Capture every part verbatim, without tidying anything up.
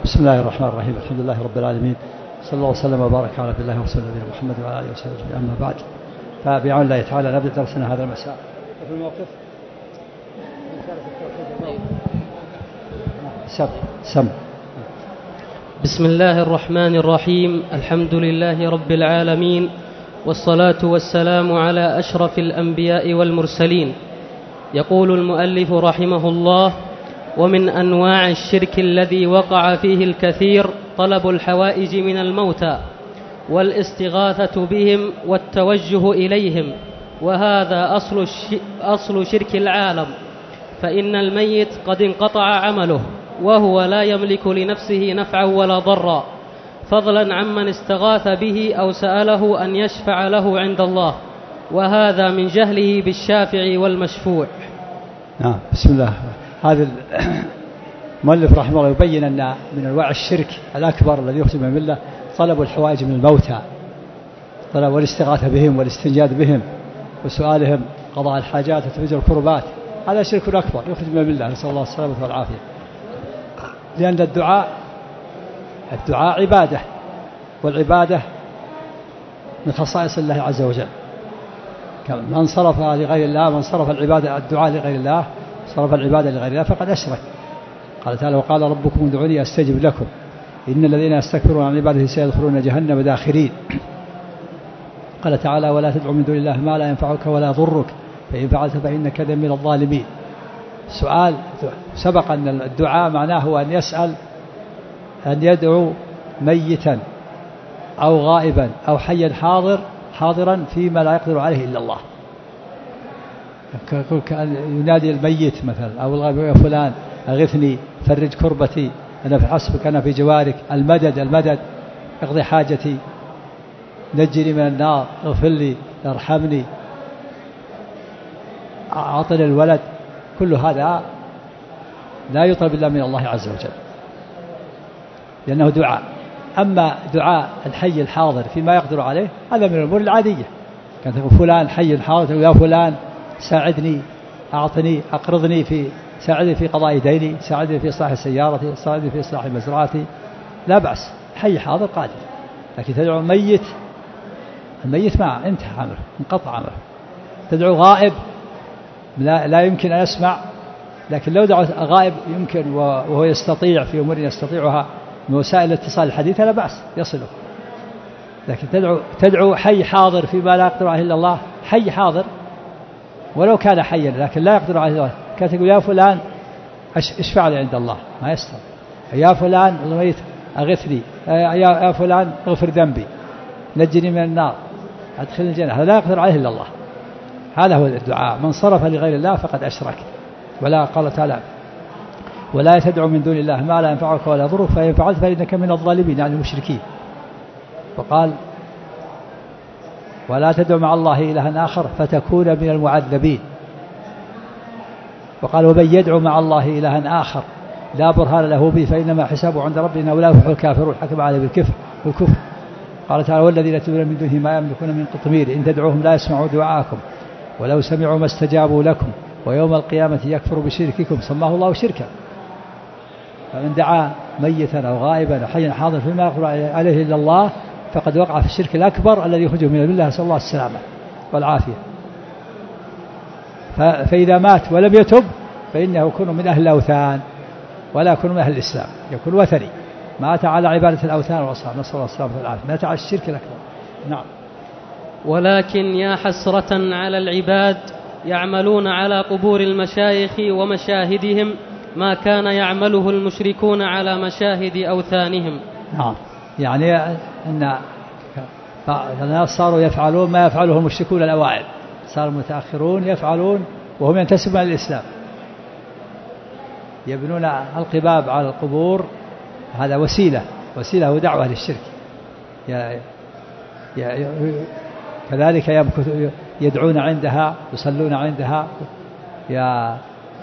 بسم الله الرحمن الرحيم. الحمد لله رب العالمين، صلى الله وسلم وبارك على عبد الله ورسوله نبينا محمد وعلى اله وصحبه اجمعين. اما بعد، فبعون الله تعالى نبدا درسنا هذا المساء في الموقف سم سم بسم الله الرحمن الرحيم. الحمد لله رب العالمين، والصلاة والسلام على أشرف الأنبياء والمرسلين. يقول المؤلف رحمه الله: ومن أنواع الشرك الذي وقع فيه الكثير طلب الحوائج من الموتى والاستغاثة بهم والتوجه إليهم، وهذا أصل, أصل شرك العالم، فإن الميت قد انقطع عمله وهو لا يملك لنفسه نفعا ولا ضرا، فضلا عمن استغاث به أو سأله أن يشفع له عند الله، وهذا من جهله بالشافع والمشفوع. نعم. بسم الله. هذا المؤلف رحمه الله يبين أن من أنواع الشرك الأكبر الذي يخرج من الملة طلب الحوائج من الموتى، طلب والاستغاثة بهم والاستنجاد بهم وسؤالهم قضاء الحاجات وتفريج الكربات. هذا شرك أكبر يخرج من الملة، نسأل الله السلامة والعافية. لأن الدعاء الدعاء عبادة، والعبادة من خصائص الله عز وجل. من صرف لغير الله، من صرف العبادة الدعاء لغير الله، صرف العبادة لغير الله فقد أشرك. قال تعالى: وقال ربكم ادعوني أستجب لكم إن الذين يستكبرون عن عبادته سيدخلون جهنم داخرين. قال تعالى: ولا تدع من دون الله ما لا ينفعك ولا يضرك فإن فعلت فإنك من الظالمين. سؤال سبق أن الدعاء معناه هو أن يسأل، أن يدعو ميتا أو غائبا أو حيا حاضر حاضرا فيما لا يقدر عليه إلا الله. كأن ينادي الميت مثلا أو الغائب: يا فلان أغثني، فرج كربتي، أنا في حسبك، أنا في جوارك، المدد المدد، اقضي حاجتي، نجني من النار، اغفر لي، ارحمني، أعطني الولد. كل هذا لا يطلب إلا من الله عز وجل لأنه دعاء. أما دعاء الحي الحاضر فيما يقدر عليه هذا من الأمور العادية. كان تقول فلان حي حاضر، يا فلان ساعدني، أعطني، أقرضني في ساعدني في قضاء ديني، ساعدني في إصلاح سيارتي، ساعدني في إصلاح مزرعتي، لا بأس، حي حاضر قادر. لكن تدعو ميت، الميت ما انتهى عمله، انقطع عمله. تدعو غائب لا, لا يمكن أن يسمع، لكن لو دعوت غائب يمكن وهو يستطيع في أمور يستطيعها من وسائل الاتصال الحديثة لا بأس يصله. لكن تدعو تدعو حي حاضر فيما لا يقدر عليه إلا الله، حي حاضر ولو كان حيا لكن لا يقدر عليه الله، كانت تقول: يا فلان اشفع لي عند الله، ما يستطيع. يا فلان الميت أغثني، يا فلان اغفر ذنبي، نجني من النار، أدخل الجنة، هذا لا يقدر عليه إلا الله. هذا هو الدعاء. من صرف لغير الله فقد أشرك. ولا قال تعالى: ولا تدعو من دون الله ما لا ينفعك ولا يضرك فإن فعلت فإنك من الظالمين، يعني المشركين. وقال: ولا تدعو مع الله إلها آخر فتكون من المعذبين. وقال: ومن يدعو مع الله إلها آخر لا برهان له به فإنما حسابه عند ربنا ولا يفلح الكافرون، حكم عليه بالكفر والكفر. قال تعالى: والذين تدعون من دونه ما يملكون من قطمير إن تدعوهم لا يسمعوا دعاءكم ولو سمعوا ما استجابوا لكم ويوم القيامة يكفر بشرككم سماه الله شركا. فمن دعا ميتا أو غائبا أو حيا حاضر فيما يقدر عليه إلا الله فقد وقع في الشرك الأكبر الذي يخرجه من الملة، نسأل الله السلامة والعافية. فإذا مات ولم يتب فإنه يكون من أهل الأوثان ولا يكون من أهل الإسلام، يكون وثني، مات على عبادة الأوثان والأصنام، نسأل الله السلامة والعافية، مات على الشرك الأكبر. نعم. ولكن يا حسرة على العباد يعملون على قبور المشايخ ومشاهدهم ما كان يعمله المشركون على مشاهد أوثانهم. نعم. يعني أن الناس صاروا يفعلون ما يفعله المشركون الأوائل، صار المتأخرون يفعلون وهم ينتسبون إلى الإسلام، يبنون القباب على القبور. هذا وسيلة وسيلة ودعوة للشرك. يا يا كذلك يدعون عندها، يصلون عندها، يا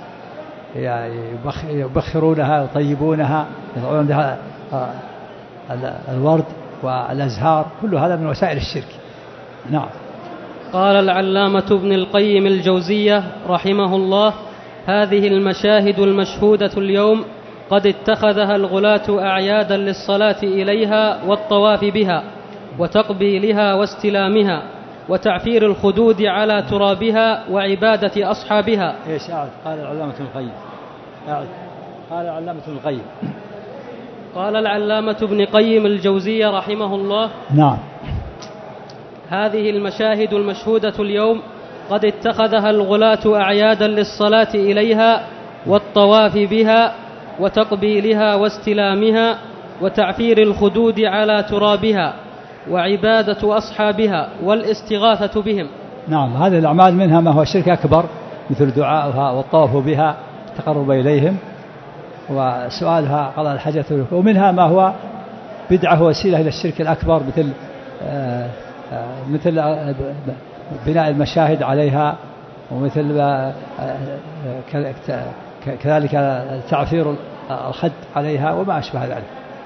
يبخرونها، يطيبونها، يضعون عندها الورد والأزهار، كل هذا من وسائل الشرك. نعم. قال العلامة ابن القيم الجوزية رحمه الله: هذه المشاهد المشهودة اليوم قد اتخذها الغلاة أعيادا للصلاة إليها والطواف بها وتقبيلها واستلامها وتعفير الخدود على ترابها وعبادة أصحابها. إيش أعد؟ قال العلامة ابن القيم. أعد. قال العلامة ابن القيم. قال العلامة ابن قيم الجوزية رحمه الله: نعم. هذه المشاهد المشهودة اليوم قد اتخذها الغلاة أعيادا للصلاة إليها والطواف بها وتقبيلها واستلامها وتعفير الخدود على ترابها وعبادة أصحابها والاستغاثة بهم. نعم، هذه الأعمال منها ما هو شرك أكبر مثل دعاؤها والطواف بها تقرب إليهم وسؤالها قضاء الحاجة، ومنها ما هو بدعة وسيلة إلى الشرك الأكبر مثل آآ آآ مثل بناء المشاهد عليها، ومثل كذلك تعفير الخد عليها وما أشبه ذلك.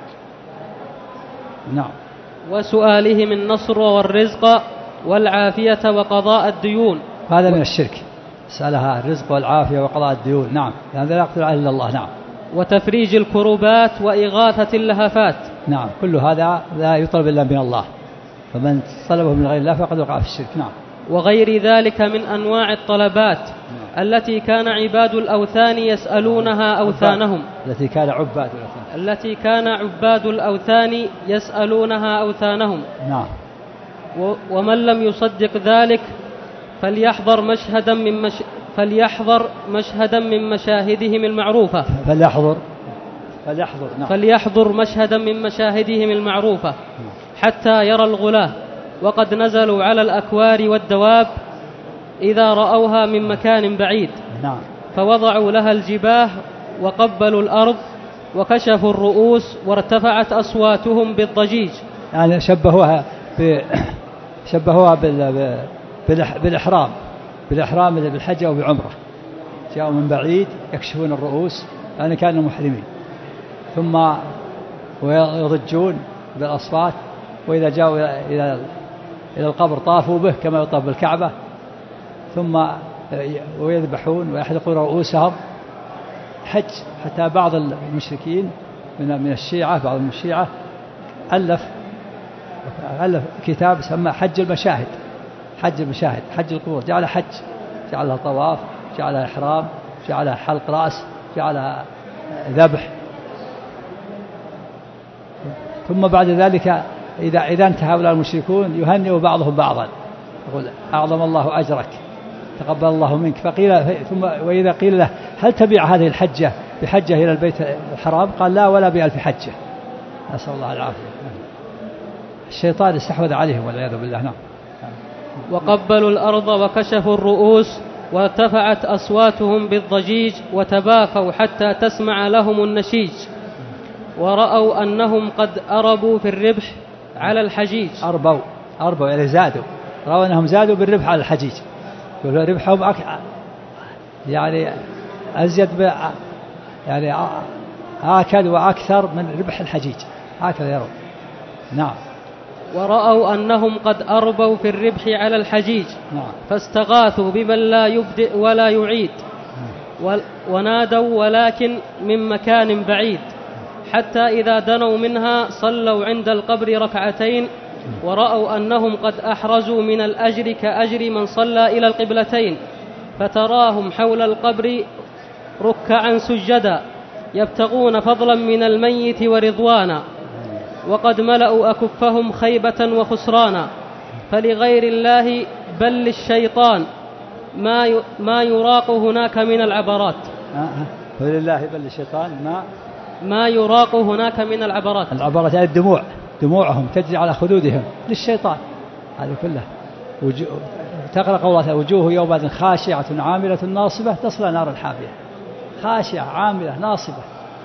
نعم. وسؤالهم النصر والرزق والعافية وقضاء الديون، هذا من الشرك، سألها الرزق والعافية وقضاء الديون. نعم، لأن لا يقدر عليه إلا الله. نعم. وتفريج الكربات وإغاثة اللهفات. نعم، كل هذا لا يطلب إلا من الله، فمن طلبه من غير الله فقد وقع في الشرك. نعم. وغير ذلك من أنواع الطلبات نعم. التي كان عباد الأوثان يسألونها أوثانهم التي كان عباد الأوثان التي كان عباد الأوثان يسألونها أوثانهم. نعم. ومن لم يصدق ذلك فليحضر مشهدا من مش فليحضر مشهدا من مشاهدهم المعروفة فليحضر فليحضر نعم. فليحضر مشهدا من مشاهدهم المعروفة نعم. حتى يرى الغلاة وقد نزلوا على الأكوار والدواب إذا رأوها من مكان بعيد نعم. فوضعوا لها الجباه وقبلوا الأرض وكشفوا الرؤوس وارتفعت أصواتهم بالضجيج. يعني شبهوها ب... شبهوها بال... بالإحرام بالإحرام بالحج أو بعمرة، جاءوا من بعيد يكشفون الرؤوس يعني كانوا محرمين، ثم ويضجون بالأصوات، وإذا جاءوا إلى إلى القبر طافوا به كما يطاف بالكعبة، ثم ويذبحون ويحلقون رؤوسهم حج. حتى بعض المشركين من من الشيعة بعض من الشيعة ألف ألف كتاب سمى حج المشاهد حج المشاهد حج القبور، جعل حج، جعلها طواف، جعلها إحرام، جعلها حلق رأس، جعلها ذبح. ثم بعد ذلك إذا إذا انتهى هؤلاء المشركون يهنئ بعضهم بعضا، يقول أعظم الله أجرك، تقبل الله منك. فقيل ثم وإذا قيل له هل تبيع هذه الحجة بحجة إلى البيت الحرام؟ قال لا، ولا بألف حجة. نسأل الله العافية. الشيطان استحوذ عليهم والعياذ بالله. نعم. وقبلوا الأرض وكشفوا الرؤوس وارتفعت أصواتهم بالضجيج وتباكوا حتى تسمع لهم النشيج، ورأوا أنهم قد أربوا في الربح على الحجيج. أربوا أربوا يعني زادوا، رأوا أنهم زادوا بالربح على الحجيج، يقولوا ربحهم أك... يعني أزيد ب... يعني آكل وأكثر من ربح الحجيج، هكذا يرون. نعم. ورأوا أنهم قد أربوا في الربح على الحجيج نعم. فاستغاثوا بمن لا يبدئ ولا يعيد و... ونادوا ولكن من مكان بعيد، حتى إذا دنوا منها صلوا عند القبر ركعتين، ورأوا أنهم قد أحرزوا من الأجر كأجر من صلى إلى القبلتين، فتراهم حول القبر ركعا سجدا يبتغون فضلا من الميت ورضوانا، وقد ملأوا أكفهم خيبة وخسرانا، فلغير الله بل للشيطان ما ما يراق هناك من العبرات. فلله بل للشيطان ما ما يراق هناك من العبرات. العبرات يعني الدموع، دموعهم تجري على خدودهم للشيطان. هذه كلها وجو... تقرأ قولها وجوه يومئذ خاشعة عاملة ناصبة تصلى نار الحامية. خاشعة عاملة ناصبة،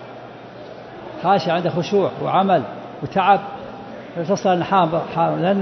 خاشعة عند خشوع وعمل وتعب تصلى الحام لأن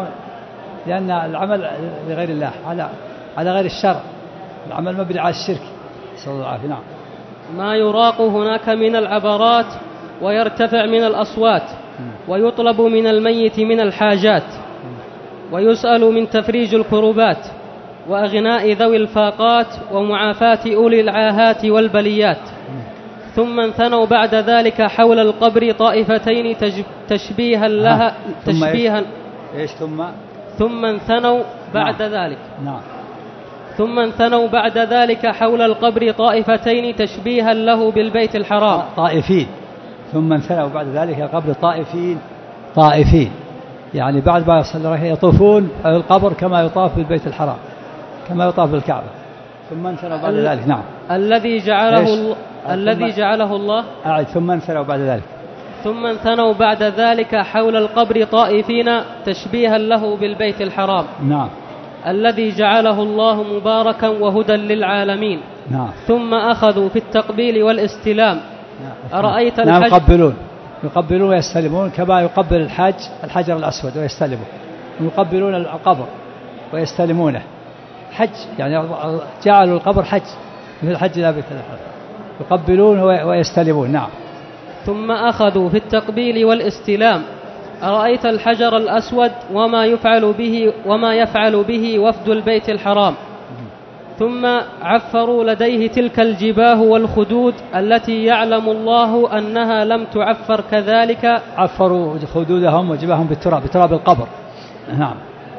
لأن العمل لغير الله، على على غير الشرع، العمل مبني على الشرك. صلى الله عليه. نعم. ما يراق هناك من العبرات ويرتفع من الأصوات، ويطلب من الميت من الحاجات، ويسأل من تفريج الكربات وأغناء ذوي الفاقات ومعافاة أولي العاهات والبليات. ثم انثنوا بعد ذلك حول القبر طائفتين تشبيها لها تشبيها إيش ثم ثم انثنوا بعد نعم. ذلك نعم. ثم انثنوا بعد ذلك حول القبر طائفتين تشبيها له بالبيت الحرام. طائفين. ثم انثنوا بعد ذلك القبر طائفين طائفين يعني بعد ما يصلي يطوفون القبر كما يطاف بالبيت الحرام كما يطاف بالكعبة. ثم انثنوا بعد ذلك نعم. الذي جعله الله الذي جعله الله أعد ثم انثنوا بعد ذلك ثم انثنوا بعد ذلك حول القبر طائفين تشبيها له بالبيت الحرام. نعم. الذي جعله الله مباركا وهدى للعالمين. نعم. ثم أخذوا في التقبيل والاستلام. نعم. أرأيت نعم. الحج يقبلون يقبلون ويستلمون كما يقبل الحاج الحجر الأسود ويستلمه ويقبلون القبر ويستلمونه حج يعني جعلوا القبر حج مثل حج لا بيت الحرام يقبلون ويستلمون. نعم. ثم أخذوا في التقبيل والاستلام. أرأيت الحجر الأسود وما يفعل به وما يفعل به وفد البيت الحرام. ثم عفروا لديه تلك الجباه والخدود التي يعلم الله أنها لم تعفر كذلك. عفروا خدودهم وجباههم بالتراب بتراب القبر. نعم.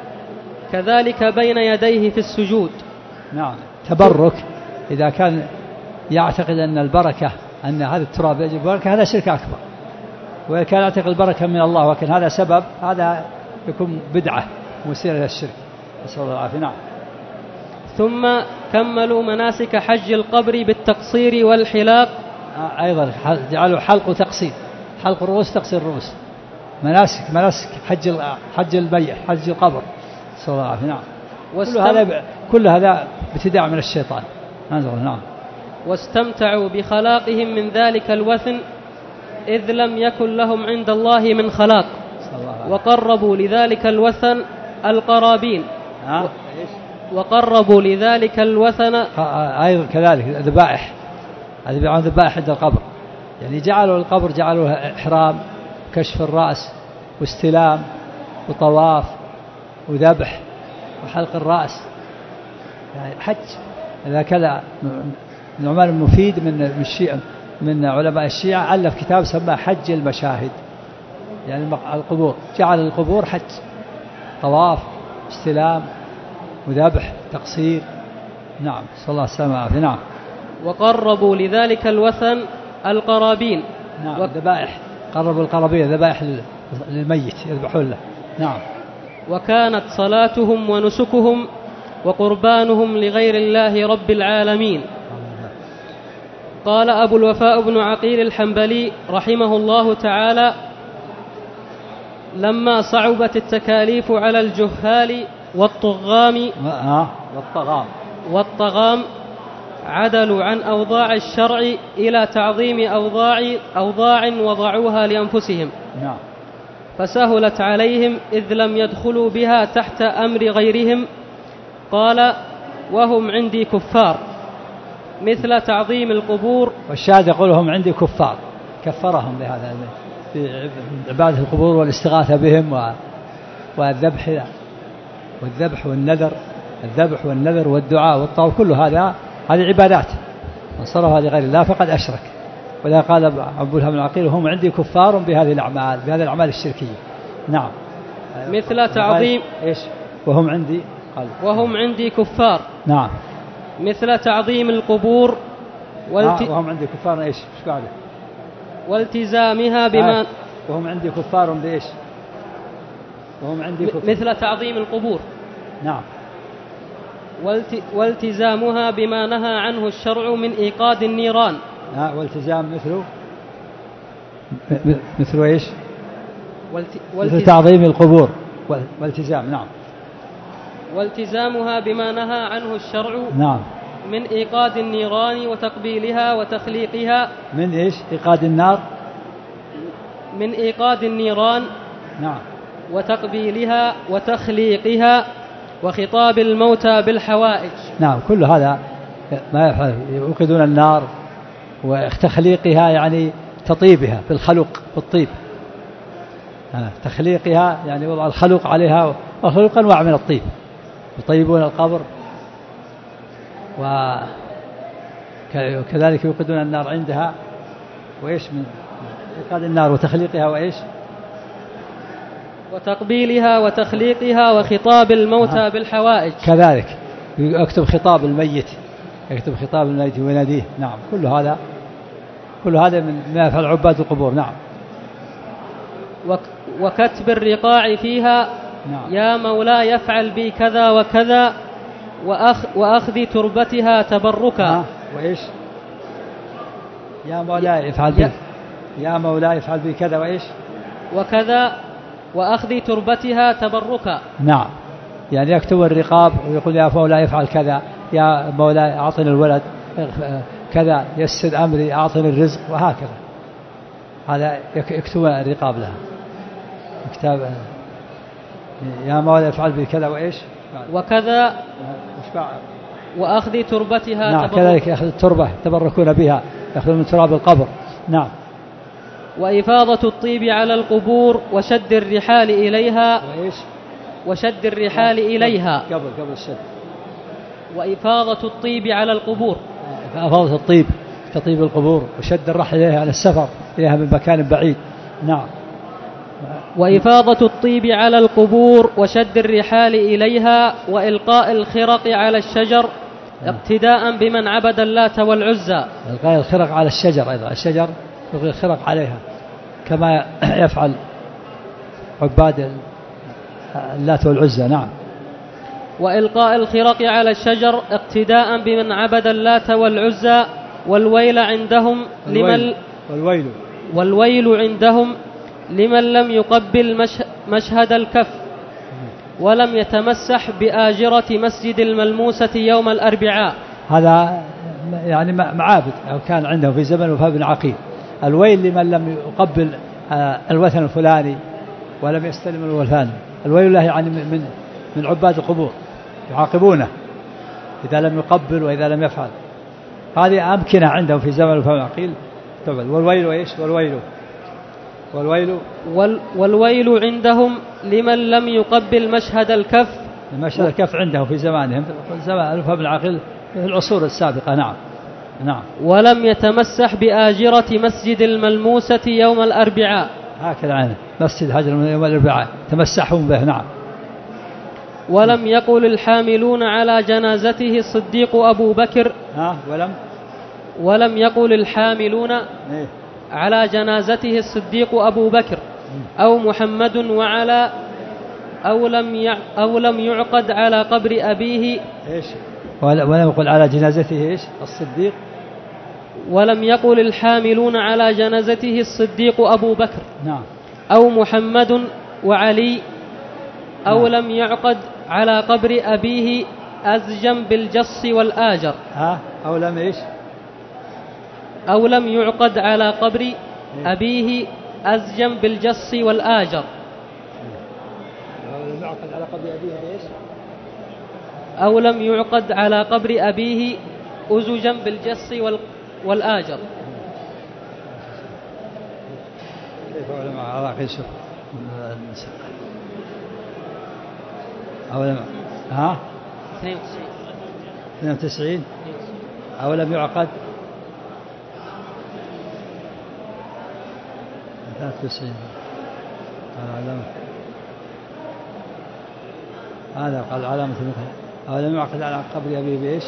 كذلك بين يديه في السجود. نعم. تبرك إذا كان يعتقد أن البركة أن هذا التراب يجب البركة هذا شرك أكبر. وإذا كان يعتقد البركة من الله وكان هذا سبب هذا يكون بدعة مسيرة إلى الشرك. نسأل الله العافية. نعم. ثم كملوا مناسك حج القبر بالتقصير والحلاق. أيضا جعلوا حلق وتقصير حلق الرؤوس تقصير الرؤوس مناسك مناسك حج حج البيع حج القبر. نسأل الله العافية. نعم. كل هذا كل هذا ابتداع من الشيطان. نعم. واستمتعوا بخلاقهم من ذلك الوثن إذ لم يكن لهم عند الله من خلاق. وقربوا لذلك الوثن القرابين. وقربوا لذلك الوثن أيضا كذلك ذبائح هذه ذبائح عند القبر يعني جعلوا القبر جعلوا إحرام كشف الرأس واستلام وطواف وذبح وحلق الرأس يعني حج. إذا كذا النعمان المفيد من الشيعة من علماء الشيعة ألف كتاب سماه حج المشاهد يعني القبور جعل القبور حج طواف استلام وذبح تقصير. نعم. صلى الله عليه وسلم. نعم. وقربوا لذلك الوثن القرابين. نعم. ذبائح قربوا القرابين ذبائح للميت يذبحون له. نعم. وكانت صلاتهم ونسكهم وقربانهم لغير الله رب العالمين. قال أبو الوفاء بن عقيل الحنبلي رحمه الله تعالى لما صعبت التكاليف على الجهال والطغام والطغام والطغام عدلوا عن أوضاع الشرع إلى تعظيم أوضاع أوضاع وضعوها لأنفسهم. نعم. فسهلت عليهم إذ لم يدخلوا بها تحت أمر غيرهم. قال وهم عندي كفار مثل تعظيم القبور. والشاهد يقول هم عندي كفار كفرهم بهذا في عبادة القبور والاستغاثة بهم والذبح والذبح والنذر الذبح والنذر والدعاء والطواف كل هذا هذه عبادات من صرفها لغير الله فقد أشرك. ولا قال أبو الهم العقيل هم عندي كفار بهذه الأعمال بهذه الأعمال الشركية. نعم. مثل تعظيم إيش وهم عندي قال وهم عندي كفار. نعم. مثل تعظيم القبور والت... وهم عندي كفار إيش إيش قاعدة والتزامها بما آه. وهم عندي كفار بإيش وهم عندي كفار مثل تعظيم القبور. نعم. والت... والتزامها بما نهى عنه الشرع من إيقاد النيران. آه. والتزام مثل مثل إيش والت... والتزام. مثل تعظيم القبور والتزام. نعم. والتزامها بما نهى عنه الشرع. نعم. من إيقاد النيران وتقبيلها وتخليقها. من إيش إيقاد النار من إيقاد النيران. نعم. وتقبيلها وتخليقها وخطاب الموتى بالحوائج. نعم. كل هذا ما يفعل يوقدون النار وتخليقها يعني تطيبها بالخلق بالطيب. تخليقها يعني وضع الخلق عليها وخلق أنواع من الطيب يطيبون القبر وكذلك يوقدون النار عندها وإيش من إيقاد النار وتخليقها وإيش وتقبيلها وتخليقها وخطاب الموتى آه. بالحوائج. كذلك يكتب خطاب الميت، يكتب خطاب الميت ويناديه. نعم كل هذا كل هذا من ما يفعل عباد القبور. نعم. وكتب الرقاع فيها. نعم. يا مولاي يفعل بي كذا وكذا وأخ وأخذ تربتها تبركا. آه. وإيش يا مولاي يفعل بي يا مولاي يفعل بي كذا وإيش وكذا وأخذ تربتها تبركا. نعم يعني يكتب الرقاب ويقول يا مولاي يفعل كذا، يا مولاي أعطني الولد كذا، يسر أمري أعطني الرزق، وهكذا. هذا يكتب الرقاب لها، كتاب يا مولاي يفعل بي كذا وإيش وكذا وأخذ تربتها. نعم كذلك يأخذ التربة تبركون بها، يأخذون من تراب القبر. نعم. وإفاضة الطيب على القبور وشد الرحال إليها. وإيش وشد الرحال قبل إليها قبل قبل الشد. وإفاضة الطيب على القبور. إفاضة الطيب كطيب القبور، وشد الرحل إليها على السفر إليها من مكان بعيد. نعم. وإفاضة الطيب على القبور وشد الرحال إليها وإلقاء الخرق على الشجر اقتداء بمن عبد اللات والعزى. إلقاء الخرق على الشجر أيضا، الشجر يلقي الخرق عليها كما يفعل عباد اللات والعزى. نعم. وإلقاء الخرق على الشجر اقتداء بمن عبد اللات والعزى. والويل عندهم لمن والويل والويل عندهم لمن لم يقبل مشهد الكف ولم يتمسح بآجرة مسجد الملموسة يوم الأربعاء. هذا يعني معابد أو كان عندهم في زمن وفاة بن عقيل. الويل لمن لم يقبل الوثن الفلاني ولم يستلم الوثان. الويل له يعني من من عباد القبور، يعاقبونه إذا لم يقبل وإذا لم يفعل. هذه أمكنة عندهم في زمن وفاة بن عقيل. والويل وإيش والويل والويل وال والويل عندهم لمن لم يقبل مشهد الكف. مشهد الكف عندهم في زمانهم في زمان وفاة بن عقيل في العصور السابقة. نعم. نعم. ولم يتمسح بآجرة مسجد الملموسة يوم الأربعاء. هكذا عنه مسجد هجر يوم الأربعاء تمسحون به. نعم. ولم يقل الحاملون على جنازته الصديق أبو بكر. ها ولم ولم يقل الحاملون إيه؟ على جنازته الصديق أبو بكر أو محمد وعلى أو لم يع أو لم يعقد على قبر أبيه. إيش ولم يقل على جنازته إيش الصديق. ولم يقل الحاملون على جنازته الصديق أبو بكر. نعم. أو محمد وعلي أو نعم. لم يعقد على قبر أبيه أزجم بالجص والآجر. ها أو لم إيش أو لم يعقد على قبر أبيه أزجم بالجص والآجر. أو لم يعقد على قبر أبيه إيش أو لم يعقد على قبر أبيه أزجم بالجص والآجر. كيف علماء عراقي شوف أو لم ها اثنين وتسعين أو لم يعقد ثلاثة وتسعين. هذا قال علامة أو لم يعقد على قبر أبيه بإيش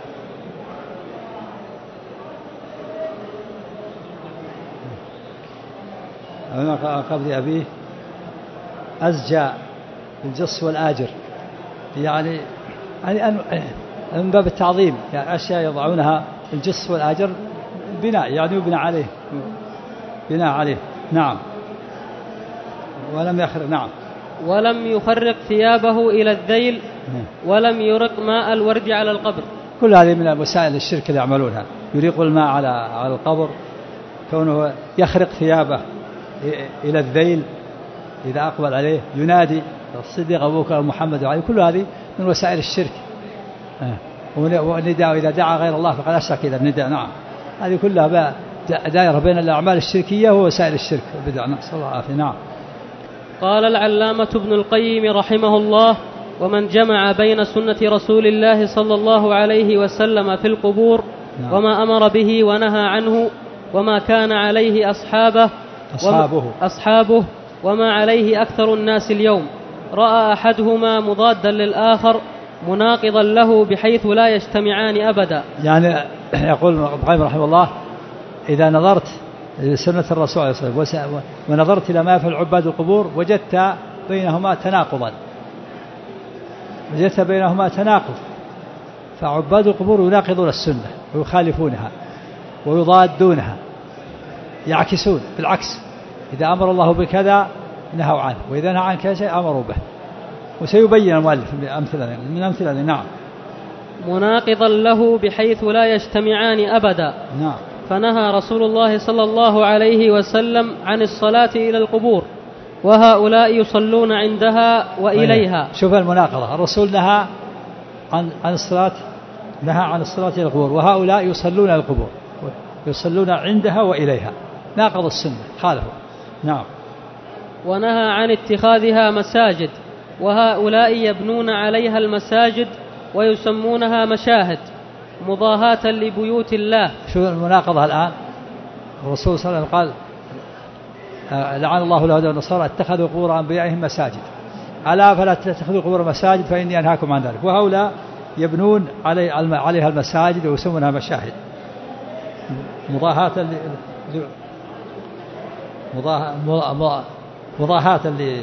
أو لم يعقد على قبر أبيه أزجى بالجص والآجر. يعني يعني من باب التعظيم، يعني أشياء يضعونها الجص والآجر بناء يعني يبنى عليه بناء عليه. نعم. ولم يخرق. نعم. ولم يخرق ثيابه إلى الذيل ولم يرق ماء الورد على القبر. كل هذه من وسائل الشرك اللي يعملونها، يريق الماء على على القبر، كونه يخرق ثيابه إلى الذيل إذا أقبل عليه، ينادي الصديق أبو بكر محمد وعلي. كل هذه من وسائل الشرك. والنداء إذا دعا غير الله فقد أشرك إلى النداء. نعم. هذه كلها دائرة بين الأعمال الشركية ووسائل الشرك والبدع. نسأل الله العافية. نعم. قال العلامة ابن القيم رحمه الله: ومن جمع بين سنة رسول الله صلى الله عليه وسلم في القبور نعم. وما أمر به ونهى عنه وما كان عليه أصحابه أصحابه, أصحابه وما عليه أكثر الناس اليوم. رأى أحدهما مضادا للآخر مناقضا له بحيث لا يجتمعان أبدا. يعني يقول ابن القيم رحمه الله إذا نظرت لسنة الرسول عليه الصلاة والسلام ونظرت إلى ما يفعل عباد القبور وجدت بينهما تناقضا وجدت بينهما تناقض فعباد القبور يناقضون السنة ويخالفونها ويضادونها يعكسون بالعكس، إذا أمر الله بكذا نهوا عنه وإذا نهى عن كذا شيء أمروا به، وسيبين المؤلف أمثلة من أمثلة. نعم. مناقضا له بحيث لا يجتمعان أبدا. نعم. فنهى رسول الله صلى الله عليه وسلم عن الصلاة إلى القبور وهؤلاء يصلون عندها وإليها. شوف المناقضة، الرسول نهى عن عن الصلاة نهى عن الصلاة إلى القبور وهؤلاء يصلون إلى القبور يصلون عندها وإليها، ناقض السنة خالفوا. نعم. ونهى عن اتخاذها مساجد وهؤلاء يبنون عليها المساجد ويسمونها مشاهد مضاهاة لبيوت الله. شو المناقضة الآن؟ الرسول صلى الله عليه وسلم قال لعن الله اليهود والنصارى اتخذوا قبور أنبيائهم مساجد، ألا فلا تتخذوا قبور مساجد فإني أنهاكم عن ذلك. وهؤلاء يبنون علي عليها المساجد ويسمونها مشاهد مضاهاة مضاهاة اللي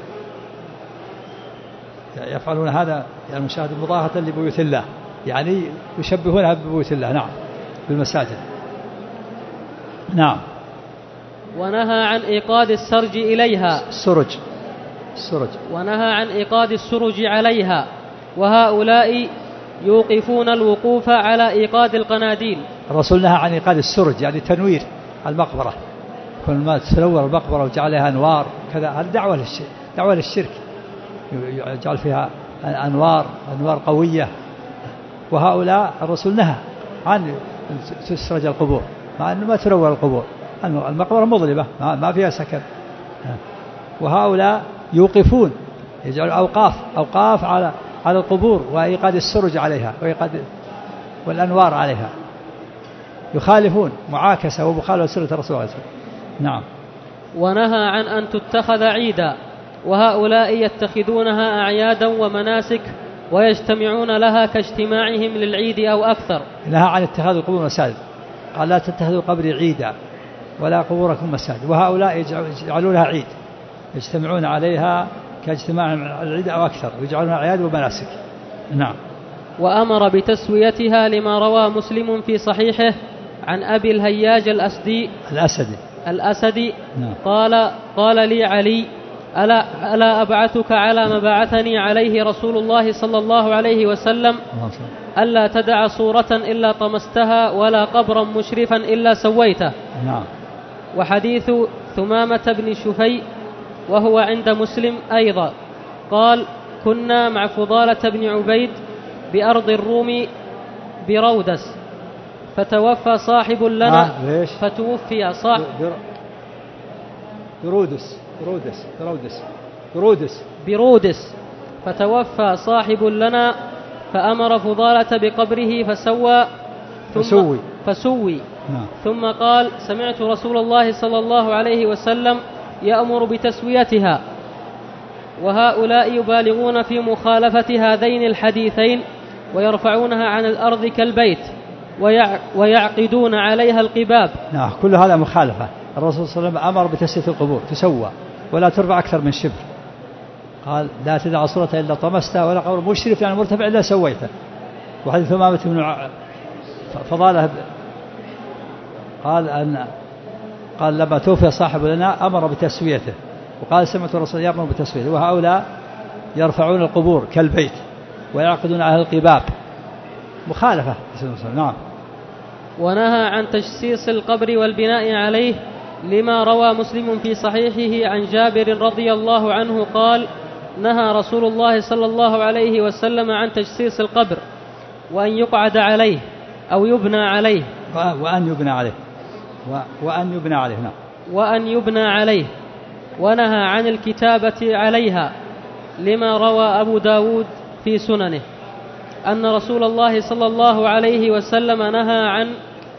يفعلون هذا يعني المشاهد مضاهاة لبيوت الله، يعني يشبهونها ببيوت الله. نعم. بالمساجد. نعم. ونهى عن إيقاد السرج إليها السرج السرج ونهى عن إيقاد السرج عليها وهؤلاء يوقفون الوقوف على إيقاد القناديل. الرسول نهى عن إيقاد السرج يعني تنوير المقبرة، كل ما تنور المقبرة وجعلها أنوار كذا، هذا دعوة للشرك، دعوة للشرك، يجعل فيها أنوار أنوار قوية. وهؤلاء الرسول نهى عن تسرج القبور، مع أنه ما تنور القبور، المقبرة مظلمة ما فيها سكن. وهؤلاء يوقفون يجعل أوقاف أوقاف على على القبور وإيقاد السرج عليها وإيقاد والأنوار عليها، يخالفون معاكسة ومخالفة سنة الرسول عليه الصلاة والسلام. نعم. ونهى عن أن تتخذ عيدا وهؤلاء يتخذونها أعيادا ومناسك ويجتمعون لها كاجتماعهم للعيد أو أكثر. نهى عن اتخاذ القبور مساجد، قال لا تتخذوا قبري عيدا ولا قبوركم مساجد. وهؤلاء يجعلونها عيد يجتمعون عليها كاجتماعهم العيد أو أكثر ويجعلونها أعياد ومناسك. نعم. وأمر بتسويتها لما روى مسلم في صحيحه عن أبي الهياج الأسدي الأسدي الأسدي نعم. قال قال لي علي ألا, ألا أبعثك على ما بعثني عليه رسول الله صلى الله عليه وسلم ألا تدع صورة إلا طمستها ولا قبرا مشرفا إلا سويته. نعم. وحديث ثمامة بن شفي وهو عند مسلم أيضا قال كنا مع فضالة بن عبيد بأرض الروم برودس فتوفى صاحب لنا آه فتوفي صاحب برودس برودس برودس برودس برودس فتوفى صاحب لنا فأمر فضالة بقبره فسوى ثم فسوي, فسوي نعم. ثم قال سمعت رسول الله صلى الله عليه وسلم يأمر بتسويتها وهؤلاء يبالغون في مخالفة هذين الحديثين ويرفعونها عن الأرض كالبيت ويعقدون عليها القباب. نعم. كل هذا مخالفة. الرسول صلى الله عليه وسلم أمر بتسوية القبور تسوى ولا ترفع أكثر من شبر، قال لا تدع صورة إلا طمستها ولا قبر مشرف يعني مرتفع إلا سويته. وحديث ثمامة بن فضالة قال أن قال لما توفي صاحب لنا أمر بتسويته وقال سمعت الرسول يأمر بتسويته وهؤلاء يرفعون القبور كالبيت ويعقدون على القباب، مخالفة. نعم. ونهى عن تجسيس القبر والبناء عليه لما روى مسلم في صحيحه عن جابر رضي الله عنه قال نهى رسول الله صلى الله عليه وسلم عن تجسيس القبر وأن يقعد عليه أو يبنى عليه وأن يبنى عليه وأن يبنى عليه نعم. وأن يبنى عليه. ونهى عن الكتابة عليها لما روى أبو داود في سننه أن رسول الله صلى الله عليه وسلم نهى عن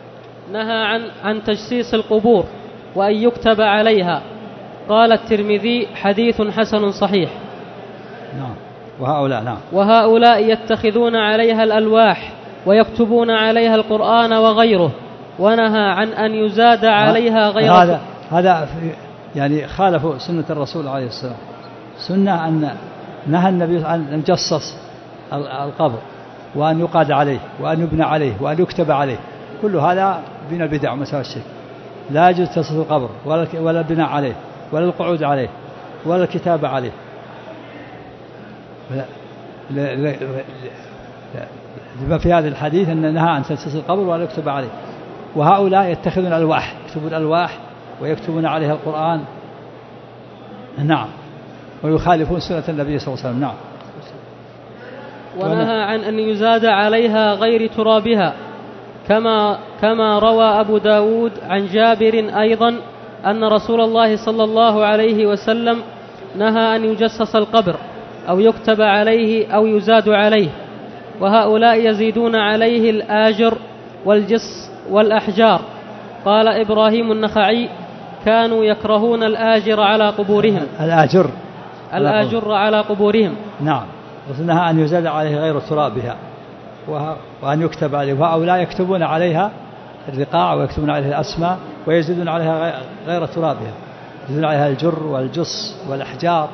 نهى عن عن تجسيس القبور وأن يكتب عليها. قال الترمذي: حديث حسن صحيح. نعم. وهؤلاء نعم وهؤلاء يتخذون عليها الألواح ويكتبون عليها القرآن وغيره، ونهى عن أن يزاد عليها غير هذا هذا يعني خالفوا سنة الرسول عليه السلام. سنة أن نهى النبي عن أن يجسس القبر وأن يقعد عليه وأن يبنى عليه وأن يكتب عليه، كل هذا من البدع ومساوئ الشرك. لا يجوز تجسس القبر ولا البناء عليه ولا القعود عليه ولا الكتابة عليه. لما في هذا الحديث أن نهى عن تجسس القبر ولا يكتب عليه. وهؤلاء يتخذون الألواح، يكتبون الألواح ويكتبون عليها القرآن. نعم. ويخالفون سنة النبي صلى الله عليه وسلم. نعم. ونهى عن أن يزاد عليها غير ترابها، كما كما روى أبو داود عن جابر أيضا أن رسول الله صلى الله عليه وسلم نهى أن يجسس القبر أو يكتب عليه أو يزاد عليه. وهؤلاء يزيدون عليه الآجر والجص والأحجار. قال إبراهيم النخعي: كانوا يكرهون الآجر على قبورهم. الآجر الآجر على قبورهم. نعم. وسنها أن يزاد عليه غير ترابها وأن يكتب عليه. وهؤلاء يكتبون عليها الرقاع ويكتبون عليها الأسماء ويزيدون عليها غير ترابها، يزيدون عليها الجر والجص والأحجار.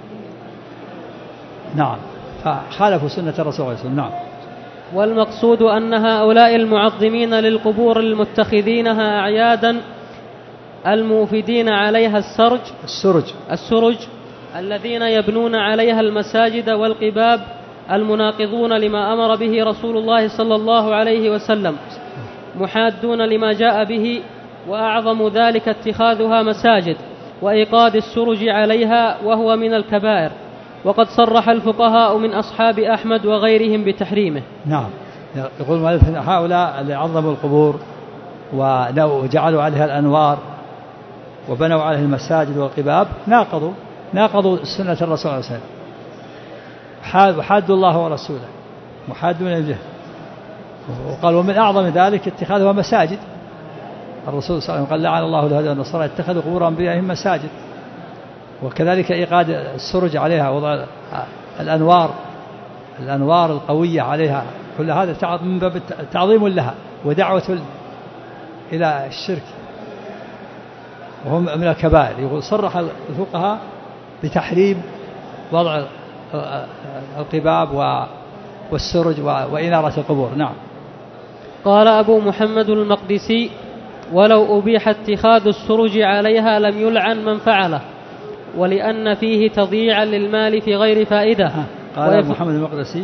نعم. فخالفوا سنة الرسول صلى الله عليه وسلم. نعم. والمقصود أن هؤلاء المعظمين للقبور المتخذينها أعيادا الموفدين عليها السرج السرج السرج الذين يبنون عليها المساجد والقباب المناقضون لما أمر به رسول الله صلى الله عليه وسلم، محادون لما جاء به، وأعظم ذلك اتخاذها مساجد وإيقاد السرج عليها، وهو من الكبائر. وقد صرح الفقهاء من أصحاب أحمد وغيرهم بتحريمه. نعم. يقول هؤلاء اللي عظموا القبور وجعلوا عليها الأنوار وبنوا عليها المساجد والقباب ناقضوا ناقضوا سنة الرسول صلى الله عليه وسلم، وحادوا الله ورسوله محادون إليه. وقال: ومن أعظم ذلك اتخاذها مساجد. الرسول صلى الله عليه وسلم قال: لعن الله اليهود والنصارى اتخذوا قبور أنبيائهم مساجد. وكذلك إيقاد السرج عليها، وضع الأنوار الأنوار القوية عليها، كل هذا من باب تعظيم لها ودعوة إلى الشرك، وهم من الكبائر. يقول: صرح الفقهاء بتحريم وضع القباب والسرج وإنارة القبور. نعم. قال أبو محمد المقدسي: ولو أبيح اتخاذ السرج عليها لم يلعن من فعله، ولأن فيه تضييعا للمال في غير فائدة. قال أبو محمد المقدسي: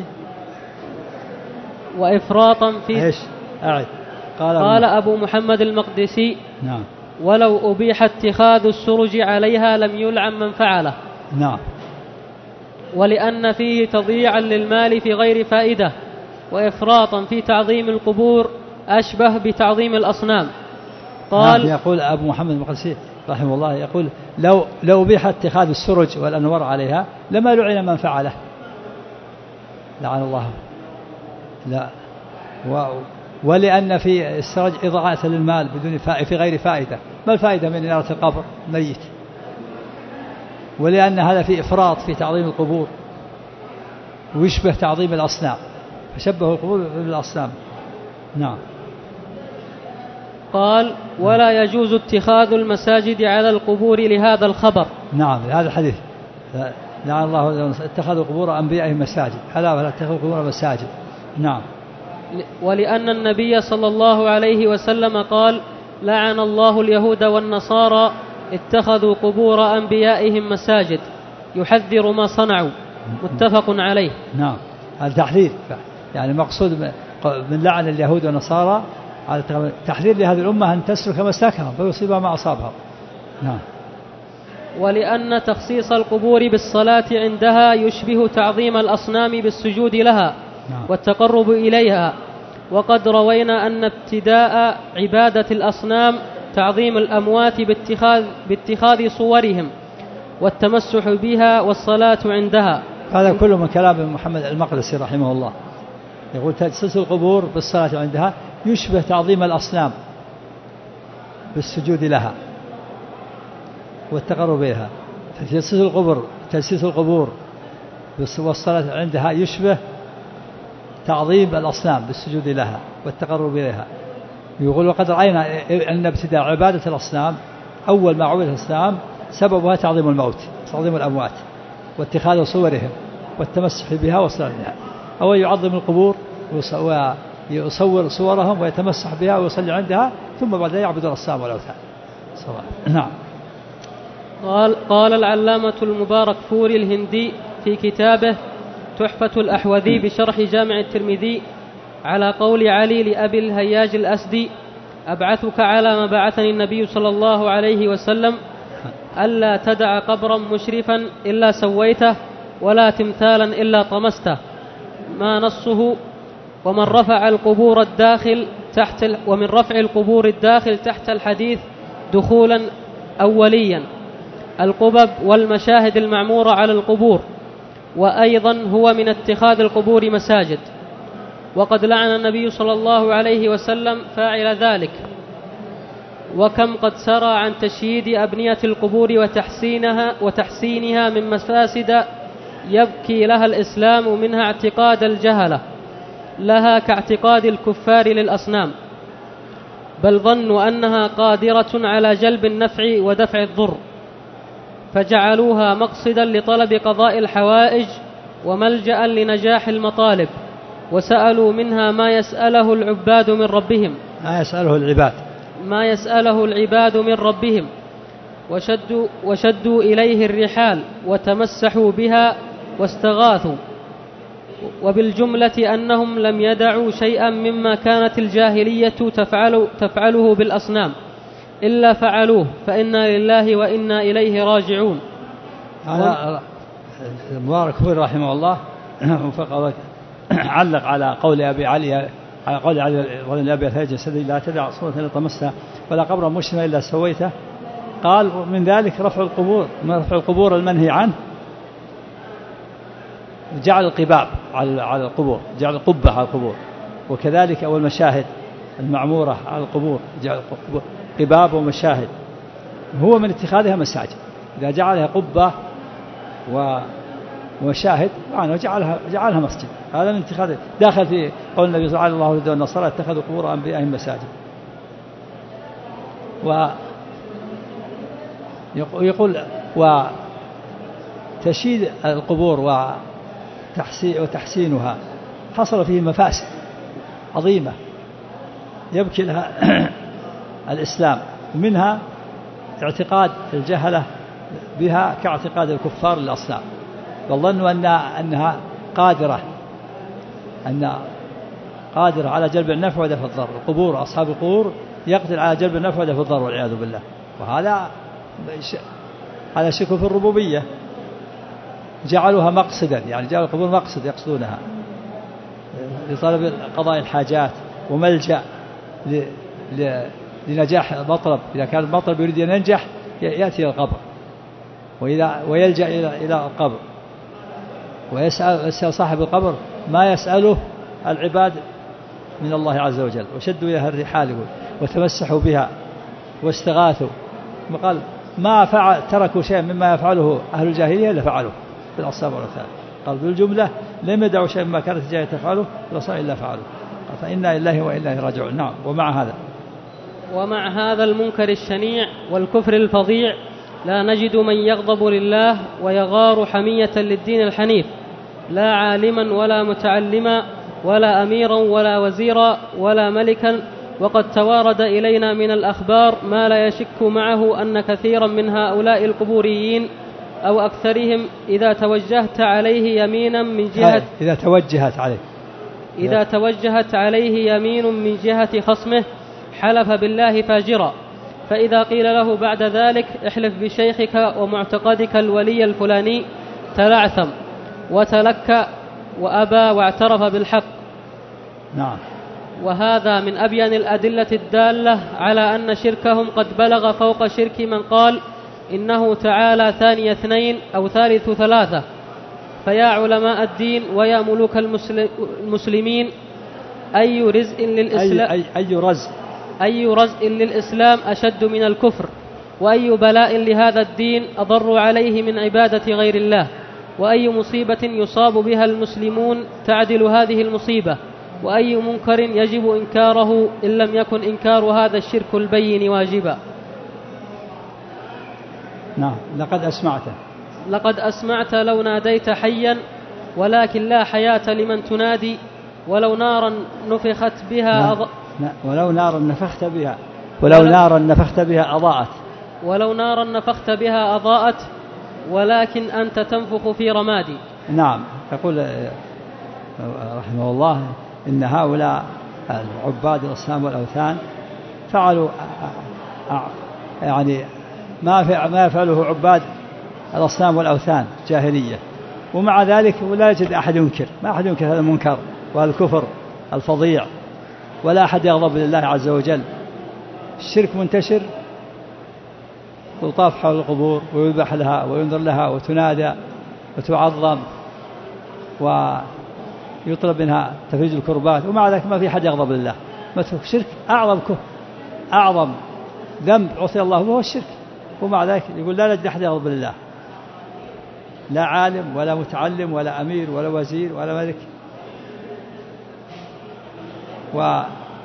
وإفراطا في إيش؟ أعد. قال, قال أبو محمد المقدسي: نعم. ولو أبيح اتخاذ السرج عليها لم يلعن من فعله. نعم. ولأن فيه تضييعا للمال في غير فائدة، وإفراطا في تعظيم القبور أشبه بتعظيم الأصنام. قال نعم. يقول أبو محمد المقدسي رحمه الله، يقول: لو لو أبيح اتخاذ السرج والأنوار عليها لما لعن من فعله، لعن الله. لا و ولأن في السرج إضاعة للمال بدون فائدة في غير فائدة. ما الفائدة من إنارة القبر ميت؟ ولأن هذا في إفراط في تعظيم القبور ويشبه تعظيم الأصنام، فشبهوا القبور بالأصنام. نعم. قال: ولا يجوز اتخاذ المساجد على القبور لهذا الخبر. نعم. هذا الحديث: لعن الله اتخذوا قبور أنبيائهم مساجد، ألا ولا اتخذوا قبور مساجد. نعم. ولأن النبي صلى الله عليه وسلم قال: لعن الله اليهود والنصارى اتخذوا قبور أنبيائهم مساجد، يحذر ما صنعوا. متفق عليه. نعم. هذا تحذير، يعني مقصود من لعن اليهود والنصارى على تحذير لهذه الأمة أن تسلك مسلكهم فيصيبها ما أصابها. نعم. ولأن تخصيص القبور بالصلاة عندها يشبه تعظيم الأصنام بالسجود لها. نعم. والتقرب إليها. وقد روينا أن ابتداء عبادة الأصنام تعظيم الأموات باتخاذ, باتخاذ صورهم والتمسح بها والصلاة عندها. هذا كله من كلام محمد المقدسي رحمه الله. يقول: تجسيس القبور بالصلاة عندها يشبه تعظيم الأصنام بالسجود لها والتقرب إليها. تجسيس القبور تجسيس القبور والصلاة عندها يشبه تعظيم الأصنام بالسجود لها والتقرب إليها. يقول وقد رأينا أن ابتداء عبادة الأصنام أول ما عبد الأصنام سببها تعظيم الموت، تعظيم الأموات واتخاذ صورهم والتمسح بها والصلاة بها. أول يعظم القبور ويصور صورهم ويتمسح بها ويصلي عندها، ثم بعد يعبد الأصنام والأوثان. نعم. قال, قال العلامة المبارك فوري الهندي في كتابه تحفة الأحوذي بشرح جامع الترمذي على قول علي لأبي الهياج الأسدي: أبعثك على ما بعثني النبي صلى الله عليه وسلم ألا تدع قبرا مشرفا إلا سويته ولا تمثالا إلا طمسته، ما نصه: ومن رفع القبور الداخل تحت ومن رفع القبور الداخل تحت الحديث دخولا أوليا القبب والمشاهد المعمورة على القبور، وأيضا هو من اتخاذ القبور مساجد، وقد لعن النبي صلى الله عليه وسلم فاعل ذلك. وكم قد سرى عن تشييد أبنية القبور وتحسينها, وتحسينها من مفاسد يبكي لها الإسلام، منها اعتقاد الجهلة لها كاعتقاد الكفار للأصنام، بل ظنوا أنها قادرة على جلب النفع ودفع الضر، فجعلوها مقصدا لطلب قضاء الحوائج وملجأ لنجاح المطالب، وسألوا منها ما يسأله العباد من ربهم ما يسأله العباد ما يسأله العباد من ربهم وشدوا, وشدوا إليه الرحال وتمسحوا بها واستغاثوا. وبالجملة أنهم لم يدعوا شيئا مما كانت الجاهلية تفعل تفعله بالأصنام إلا فعلوه، فإنا لله وإنا إليه راجعون. هذا مبارك فوري رحمه الله علق على قول أبي علي على قول علي رضي أبي الهيج الأسدي: لا تدع صورة إلا طمسها ولا قبرا مشرفا إلا سويته. قال من ذلك رفع القبور رفع القبور المنهي عنه، جعل القباب على القبور، جعل القبة على القبور، وكذلك أو المشاهد المعمورة على القبور، جعل قباب ومشاهد، هو من اتخاذها مساجد. إذا جعلها قبة ومشاهد يعني جعلها جعلها مسجد، هذا من اتخاذ داخل في قول النبي صلى الله عليه وسلم: النصارى اتخذوا قبور أنبيائهم مساجد. ويقول وتشييد القبور وتحسينها حصل فيه مفاسد عظيمة يبكي لها الإسلام، منها اعتقاد الجهلة بها كاعتقاد الكفار للأصنام، وظنوا أن أنها قادرة أن قادرة على جلب النفع ودفع الضر. القبور أصحاب القبور يقدر على جلب النفع ودفع الضر والعياذ بالله، وهذا هذا شك في الربوبية. جعلوها مقصدا، يعني جعلوا القبور مقصد يقصدونها لطلب قضاء الحاجات وملجأ لنجاح المطلب. إذا كان المطلب يريد أن ينجح يأتي إلى القبر، وإذا ويلجأ إلى إلى القبر ويسأل يسأل صاحب القبر ما يسأله العباد من الله عز وجل، وشدوا إليها الرحال وتمسحوا بها واستغاثوا. قال ما فعل تركوا شيئا مما يفعله أهل الجاهلية إلا فعلوه في الأصنام والأوثان. قال بالجملة لم يدعوا شيئا مما كانت الجاهلية تفعله إلا فعلوه. فإنا لله وإنا إليه راجعون. نعم. ومع هذا ومع هذا المنكر الشنيع والكفر الفظيع لا نجد من يغضب لله ويغار حمية للدين الحنيف، لا عالما ولا متعلما ولا أميرا ولا وزيرا ولا ملكا. وقد توارد إلينا من الأخبار ما لا يشك معه أن كثيرا من هؤلاء القبوريين أو أكثرهم إذا توجهت عليه يمينا من جهة إذا توجهت عليه إذا توجهت عليه يمين من جهة خصمه حلف بالله فاجرا، فإذا قيل له بعد ذلك احلف بشيخك ومعتقدك الولي الفلاني تلعثم وتلك وأبى واعترف بالحق. نعم. وهذا من أبين الأدلة الدالة على أن شركهم قد بلغ فوق شرك من قال إنه تعالى ثاني اثنين أو ثالث ثلاثة. فيا علماء الدين ويا ملوك المسلمين أي رزق للإسلام أي, أي رزق أي رزء للإسلام أشد من الكفر؟ وأي بلاء لهذا الدين أضر عليه من عبادة غير الله؟ وأي مصيبة يصاب بها المسلمون تعدل هذه المصيبة؟ وأي منكر يجب إنكاره إن لم يكن إنكار هذا الشرك البين واجبا؟ نعم. لقد أسمعت لقد أسمعت لو ناديت حيا ولكن لا حياة لمن تنادي، ولو نارا نفخت بها أض... ولو نارا نفخت بها ولو ولو... نارا نفخت بها أضاءت ولو نارا نفخت بها أضاءت ولكن أنت تنفخ في رمادي. نعم. يقول رحمه الله إن هؤلاء العباد الأصنام والأوثان فعلوا يعني ما ما يفعله عباد الأصنام والأوثان جاهلية، ومع ذلك ولا يجد أحد ينكر، ما أحد ينكر هذا المنكر والكفر الفظيع، ولا أحد يغضب لله عز وجل. الشرك منتشر، ويطاف حول القبور ويذبح لها وينذر لها وتنادى وتعظم ويطلب منها تفريج الكربات، ومع ذلك ما في أحد يغضب لله. مثل الشرك أعظم كفر، أعظم ذنب عصي الله هو الشرك، ومع ذلك يقول لا نجد أحد يغضب لله، لا عالم ولا متعلم ولا أمير ولا وزير ولا ملك. و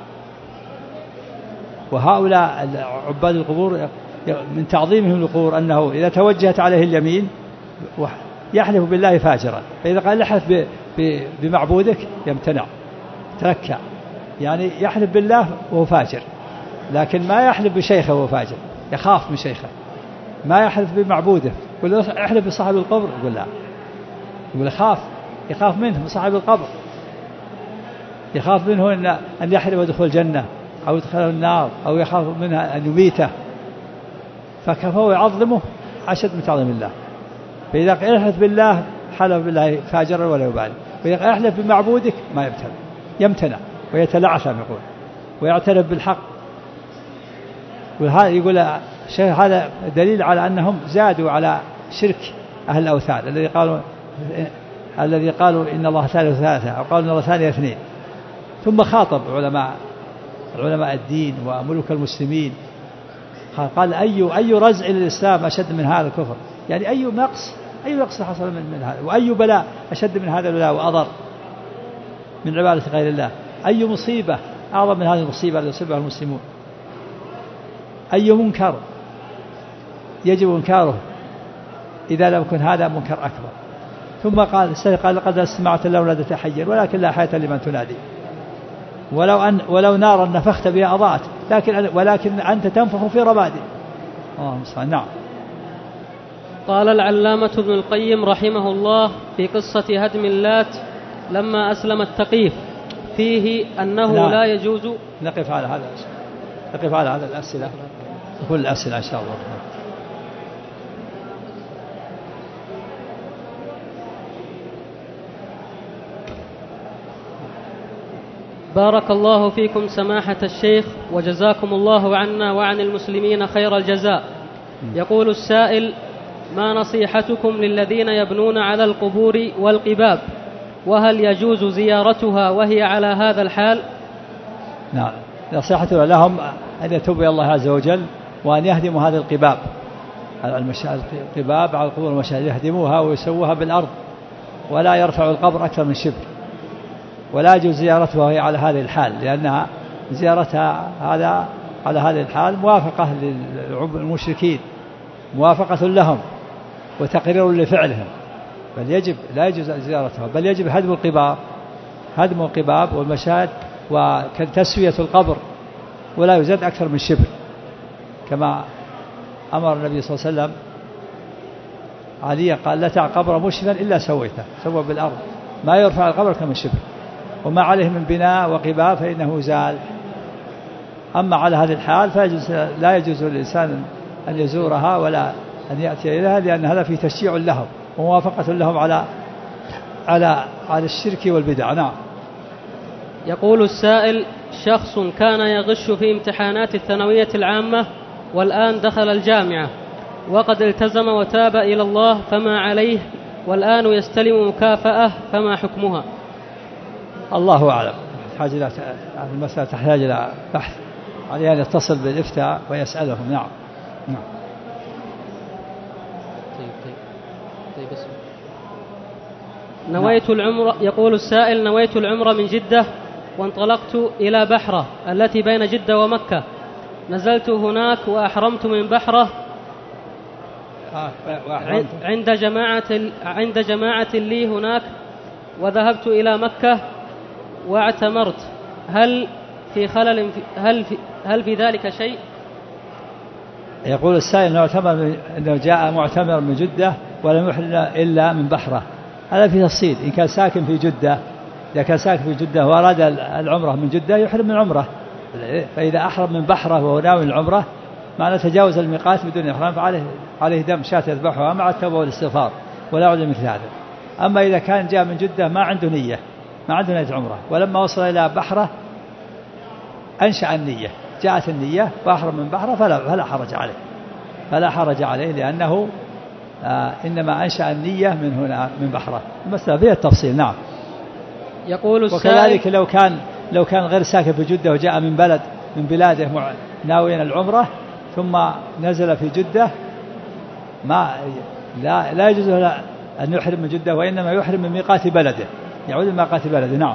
وهؤلاء عباد القبور من تعظيمهم للقبور أنه إذا توجهت عليه اليمين يحلف بالله فاجرا، فإذا قال احلف بمعبودك يمتنع تركع، يعني يحلف بالله وهو فاجر، لكن ما يحلف بشيخه وهو فاجر، يخاف من شيخه. ما يحلف بمعبوده، يقول احلف بصاحب القبر، يقول لا، يقول يخاف يخاف منه بصاحب القبر، يخاف منه أن أن يحرم دخول الجنة أو يدخله النار، أو يخاف منه أن يميته، فكفهو يعظمه أشد من تعظيم الله. فإذا يحلف بالله حلف بالله فاجرا ولا يبالي، وإذا يحلف بمعبودك ما يمتنع يمتنع ويتلعثم يقول ويعترف بالحق. وهذا يقول شيء هذا دليل على أنهم زادوا على شرك أهل الأوثان الذي قالوا الذي قالوا إن الله ثالث ثلاثة، أو قالوا إن الله ثاني اثنين. ثم خاطب علماء علماء الدين وملوك المسلمين، قال أي أي رزع للإسلام أشد من هذا الكفر، يعني أي نقص أي نقص حصل من, من هذا، وأي بلاء أشد من هذا البلاء وأضر من عبادة غير الله، أي مصيبة أعظم من هذه المصيبة التي يصيبها المسلمون، أي منكر يجب إنكاره إذا لم يكن هذا منكر أكبر. ثم قال قال لقد اسمعت لو ناديت حيا ولكن لا حياة لمن تنادي، ولو أن ولو نارا نفخت بها أضاءت، لكن ولكن أنت تنفخ في رمادي. نعم. قال العلامة ابن القيم رحمه الله في قصة هدم اللات لما أسلم الثقيف فيه أنه لا, لا يجوز. نقف على هذا نقف على هذا الأسئلة، كل الأسئلة إن شاء الله. بارك الله فيكم سماحة الشيخ، وجزاكم الله عنا وعن المسلمين خير الجزاء. يقول السائل: ما نصيحتكم للذين يبنون على القبور والقباب، وهل يجوز زيارتها وهي على هذا الحال؟ نعم، نصيحتنا لهم أن يتوبوا إلى الله عز وجل، وأن يهدموا هذه القباب القباب على القبور والمشاهد، يهدموها ويسووها بالأرض، ولا يرفعوا القبر أكثر من شبر، ولا يجوز زيارتها وهي على هذه الحال، لأنها زيارتها هذا على هذه الحال موافقة للمشركين، موافقة لهم وتقرير لفعلهم، بل يجب لا يجوز زيارتها، بل يجب هدم القباب هدم القباب والمشاهد وتسوية القبر، ولا يزاد أكثر من شبر، كما أمر النبي صلى الله عليه وسلم علي قال: لا تع قبر مشرفا إلا سويته، سوى بالأرض، ما يرفع القبر كما شبر، وما عليه من بناء وقباب فإنه زال. أما على هذه الحال فيجوز لا يجوز للإنسان أن يزورها ولا أن يأتي إليها، لأن هذا فيه تشجيع لهم وموافقة لهم على على على الشرك والبدع. نعم. يقول السائل: شخص كان يغش في امتحانات الثانوية العامة والآن دخل الجامعة وقد التزم وتاب إلى الله، فما عليه؟ والآن يستلم مكافأة، فما حكمها؟ الله أعلم، المسألة تحتاج إلى بحث. عليه أن يتصل بالإفتاء ويسألهم. نعم نعم. طيب طيب طيب بس. نويت العمرة، يقول السائل: نويت العمرة من جدة وانطلقت إلى بحرة التي بين جدة ومكة، نزلت هناك وأحرمت من بحرة عند جماعة عند جماعة لي هناك، وذهبت إلى مكة واعتمرت، هل في خلل في هل في هل في ذلك شيء؟ يقول السائل أنه اعتمر أنه جاء معتمر من جدة ولم يحرم إلا من بحرة. هذا في تفصيل. إن كان ساكن في جدة، إذا كان ساكن في جدة وأراد العمرة من جدة يحرم من عمرة، فإذا أحرم من بحرة وهو ناوي العمرة معنى تجاوز الميقات بدون إحرام فعليه عليه دم شاة يذبحها مع التوبة والاستغفار ولا عود مثل هذا. أما إذا كان جاء من جدة ما عنده نية ما عنده نية عمرة، ولما وصل إلى بحرة أنشأ النية، جاءت النية وأحرم من بحرة فلا, فلا حرج عليه فلا حرج عليه لأنه آه إنما أنشأ النية من هنا من بحرة. المسألة فيها التفصيل. نعم. يقول السائل: وكذلك لو كان لو كان غير ساكن في جدة وجاء من بلد من بلاده ناويا العمرة ثم نزل في جدة ما لا لا يجوز له أن يحرم من جدة، وإنما يحرم من ميقات بلده، يعود من ميقات بلده. نعم.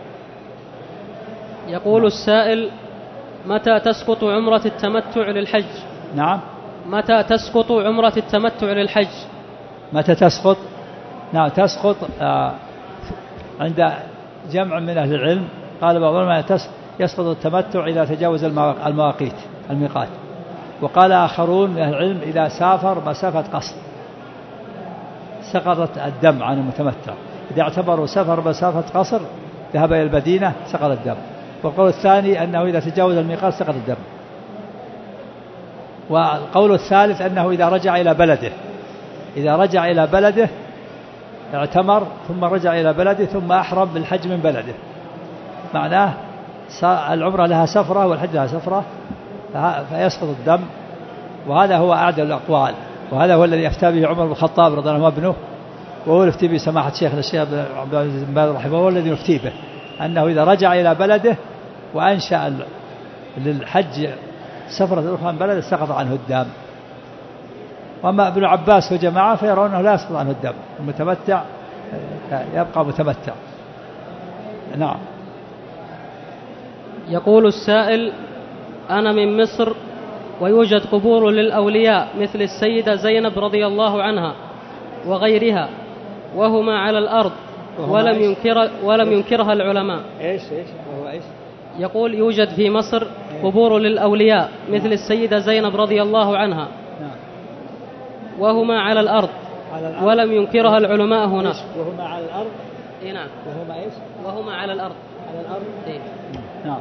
يقول السائل: متى تسقط عمرة التمتع للحج؟ نعم. متى تسقط عمرة التمتع للحج؟ متى تسقط؟ نعم تسقط آه عند جمع من أهل العلم. قال بعض العلماء يسقط التمتع إذا تجاوز المواقيت الميقات، وقال آخرون من أهل العلم إذا سافر مسافة قصر سقطت الدم عن المتمتع. إذا اعتبروا سفر مسافة قصر ذهب إلى المدينة سقط الدم. والقول الثاني أنه إذا تجاوز الميقات سقط الدم. والقول الثالث أنه إذا رجع إلى بلده إذا رجع إلى بلده اعتمر ثم رجع إلى بلده ثم أحرم بالحج من بلده، معناه العمرة لها سفرة والحج لها سفرة فيسقط الدم. وهذا هو أعدل الأقوال، وهذا هو الذي يفتى به عمر بن الخطاب رضي الله عنه وابنه، وهو يفتي به سماحة شيخنا الشيخ عبد العزيز بن باز رحمه الله، هو الذي يفتي به أنه إذا رجع إلى بلده وأنشأ للحج سفرة أخرى من بلده سقط عنه الدم. وأما ابن عباس وجماعة فيرون أنه لا يسقط عنه الدم، المتمتع يبقى متمتع. نعم. يقول السائل: أنا من مصر ويوجد قبور للأولياء مثل السيدة زينب رضي الله عنها وغيرها وهما على الأرض ولم ينكر ولم ينكرها العلماء. إيش إيش وهو إيش؟ يقول: يوجد في مصر قبور للأولياء مثل السيدة زينب رضي الله عنها وهما على الأرض ولم ينكرها العلماء هناك. وهما على الأرض؟ إيه نعم. وهما إيش؟ وهما على الأرض. على الأرض؟ إيه. نعم.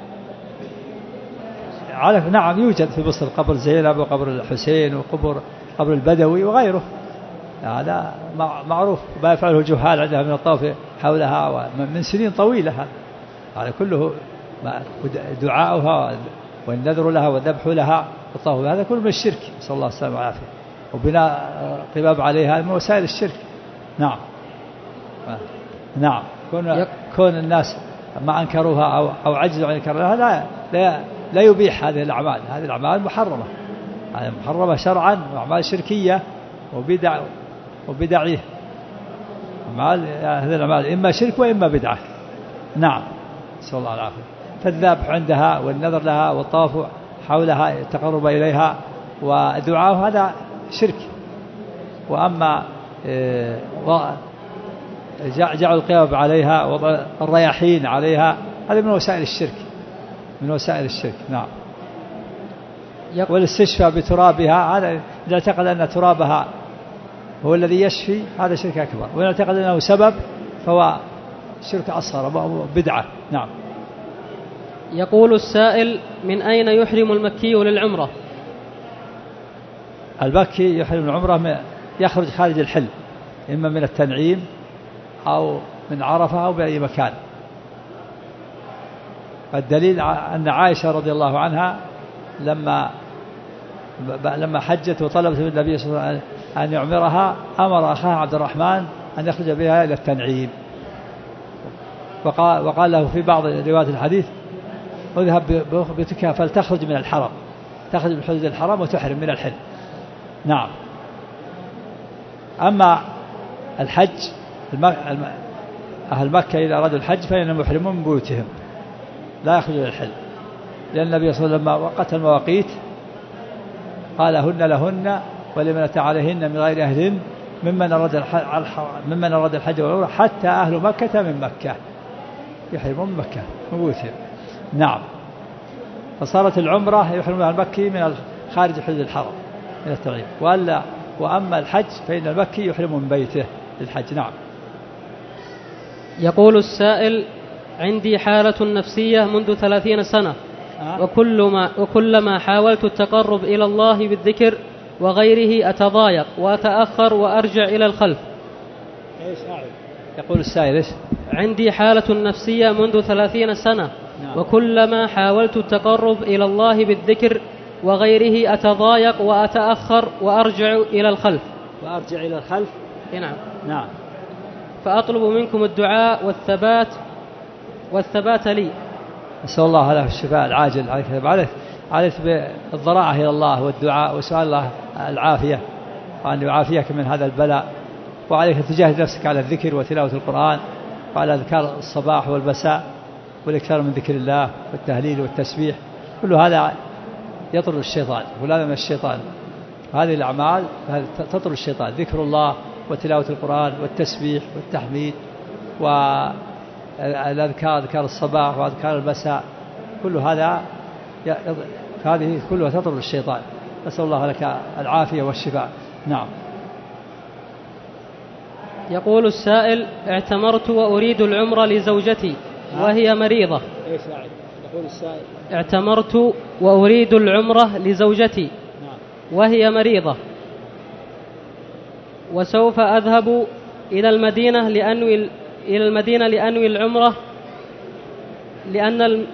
على نعم يوجد في مصر قبر زينب وقبر الحسين وقبر قبر البدوي وغيره، هذا معروف ما يفعله الجهال عندها من الطواف حولها من سنين طويلة. هذا هذا كله دعاؤها والنذر لها والذبح لها والطواف، هذا كله من الشرك، نسأل الله السلامة والعافية، وبناء قباب عليها من وسائل الشرك. نعم نعم. كون كون الناس ما أنكروها أو أو عجزوا عن إنكارها لا لا لا يبيح هذه الأعمال. هذه الأعمال محرمة، هذه محرمة شرعا، وأعمال شركية وبدع وبدعية. أعمال هذه الأعمال إما شرك وإما بدعة. نعم نسأل الله العافية. فالذبح عندها والنذر لها والطواف حولها التقرب إليها ودعاء هذا شرك. وأما جعل القباب عليها وضع الرياحين عليها هذا من وسائل الشرك من وسائل الشرك. نعم. والاستشفاء بترابها هذا إذا اعتقد أن ترابها هو الذي يشفي هذا شرك أكبر، وإن اعتقد أنه سبب فهو شرك أصغر بدعة. نعم. يقول السائل: من أين يحرم المكي للعمرة؟ المكي يحرم العمرة يخرج خارج الحل، إما من التنعيم أو من عرفة أو بأي مكان. الدليل أن عائشة رضي الله عنها لما لما حجت وطلبت من النبي صلى الله عليه وسلم أن يعمرها أمر أخاها عبد الرحمن أن يخرج بها إلى التنعيم، وقال, وقال له في بعض روايات الحديث اذهب بأختك فلتخرج من الحرم، تخرج من حدود الحرم وتحرم من الحل. نعم. أما الحج أهل مكة إذا أرادوا الحج فإنهم يحرمون من بيوتهم لا يخرجون الحل، لأن النبي صلى الله عليه وسلم لما وقت المواقيت قال هن لهن ولمن أتى عليهن من غير أهلهن ممن أراد ممن أراد الحج والعمرة حتى أهل مكة من مكة يحرمون من مكة من بيوتهم. نعم. فصارت العمرة يحرمون المكي من خارج حدود الحرم من التغيير، وألا وأما الحج فإن المكي يحرم من بيته للحج. نعم. يقول السائل: عندي حالة نفسية منذ ثلاثين سنة أه؟ وكل ما وكلما حاولت التقرب إلى الله بالذكر وغيره أتضايق وأتأخر وأرجع إلى الخلف. إيش يقول السائل؟ إيش؟ عندي حالة نفسية منذ ثلاثين سنة نعم. وكلما حاولت التقرب إلى الله بالذكر وغيره أتضايق وأتأخر وأرجع إلى الخلف. وأرجع إلى الخلف. نعم. نعم. فأطلب منكم الدعاء والثبات والثبات لي. أسأل الله له الشفاء العاجل. عليك عليك بالضراعة إلى الله والدعاء وسؤال الله العافية وأن يعافيك من هذا البلاء، وعليك تجاهد نفسك على الذكر وتلاوة القرآن وعلى أذكار الصباح والمساء والإكثار من ذكر الله والتهليل والتسبيح. كل هذا يطرد الشيطان ولا من الشيطان. هذه الأعمال تطرد الشيطان، ذكر الله وتلاوة القرآن والتسبيح والتحميد والأذكار، أذكار الصباح وأذكار المساء، كل هذا هذه كلها تطرد الشيطان. نسأل الله لك العافية والشفاء. نعم. يقول السائل: اعتمرت وأريد العمرة لزوجتي وهي مريضة. ايش يعني؟ يقول السائل: اعتمرت وأريد العمرة لزوجتي وهي مريضة وسوف أذهب إلى المدينة لأنوي إلى المدينة لأنوي العمرة لأن الم...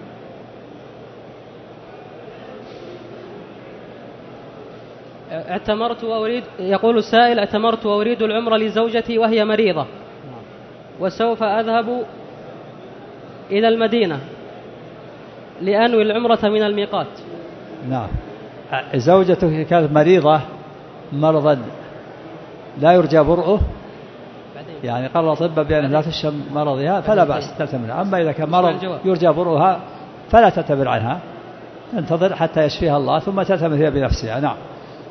اعتمرت وأريد يقول السائل: اعتمرت وأريد العمرة لزوجتي وهي مريضة وسوف أذهب إلى المدينة لأنوي العمرة من الميقات. نعم. زوجته كانت مريضة مرضا لا يرجى برؤه، يعني قال الأطباء بأن لا تشم مرضها فلا بأس تعتمر. أما إذا كان مرض يرجى برؤها فلا تعتبر عنها، تنتظر حتى يشفيها الله ثم تعتمر هي بنفسها. نعم.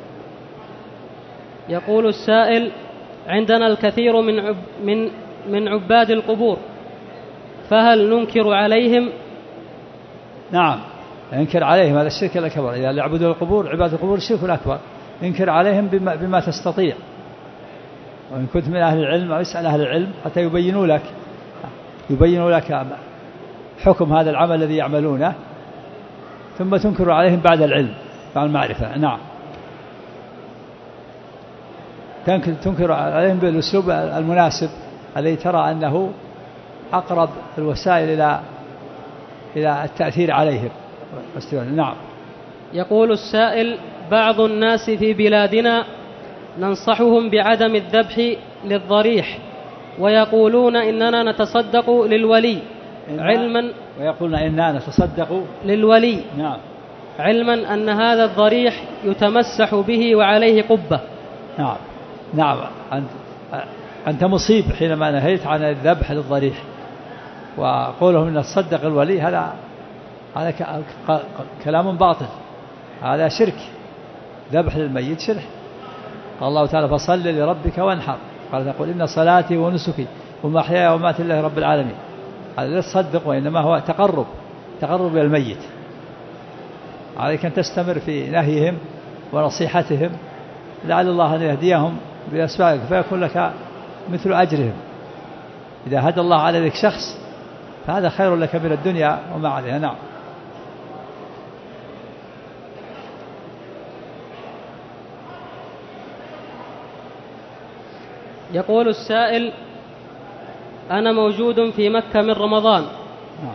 يقول السائل: عندنا الكثير من عب من من عباد القبور، فهل ننكر عليهم؟ نعم، ينكر عليهم، هذا الشرك الأكبر. إذا يعبدون القبور عباد القبور الشرك الأكبر، ينكر عليهم بما, بما تستطيع. وإن كنت من أهل العلم أو اسأل أهل العلم حتى يبينوا لك يبينوا لك حكم هذا العمل الذي يعملونه، ثم تنكر عليهم بعد العلم بعد المعرفة. نعم. تنكر عليهم بالأسلوب المناسب الذي ترى أنه أقرب الوسائل إلى إلى التأثير عليهم. نعم. يقول السائل: بعض الناس في بلادنا ننصحهم بعدم الذبح للضريح ويقولون إننا نتصدق للولي علما ويقولون إننا نتصدق للولي نعم علما أن هذا الضريح يتمسح به وعليه قبة. نعم نعم أنت, أنت مصيب حينما نهيت عن الذبح للضريح وقولهم إن تصدق الولي، هذا هذا كلام باطل، هذا شرك. ذبح للميت شرك. قال الله تعالى: فصل لربك وانحر. قال تقول: إن صلاتي ونسكي ومحياي ومماتي لله رب العالمين. هذا لا تصدق، وإنما هو تقرب تقرب إلى الميت. عليك أن تستمر في نهيهم ونصيحتهم لعل الله أن يهديهم بأسبابك فيكون لك مثل أجرهم. إذا هدى الله على ذلك شخص فهذا خير لك من الدنيا وما عليها. نعم. يقول السائل: أنا موجود في مكة من رمضان نعم.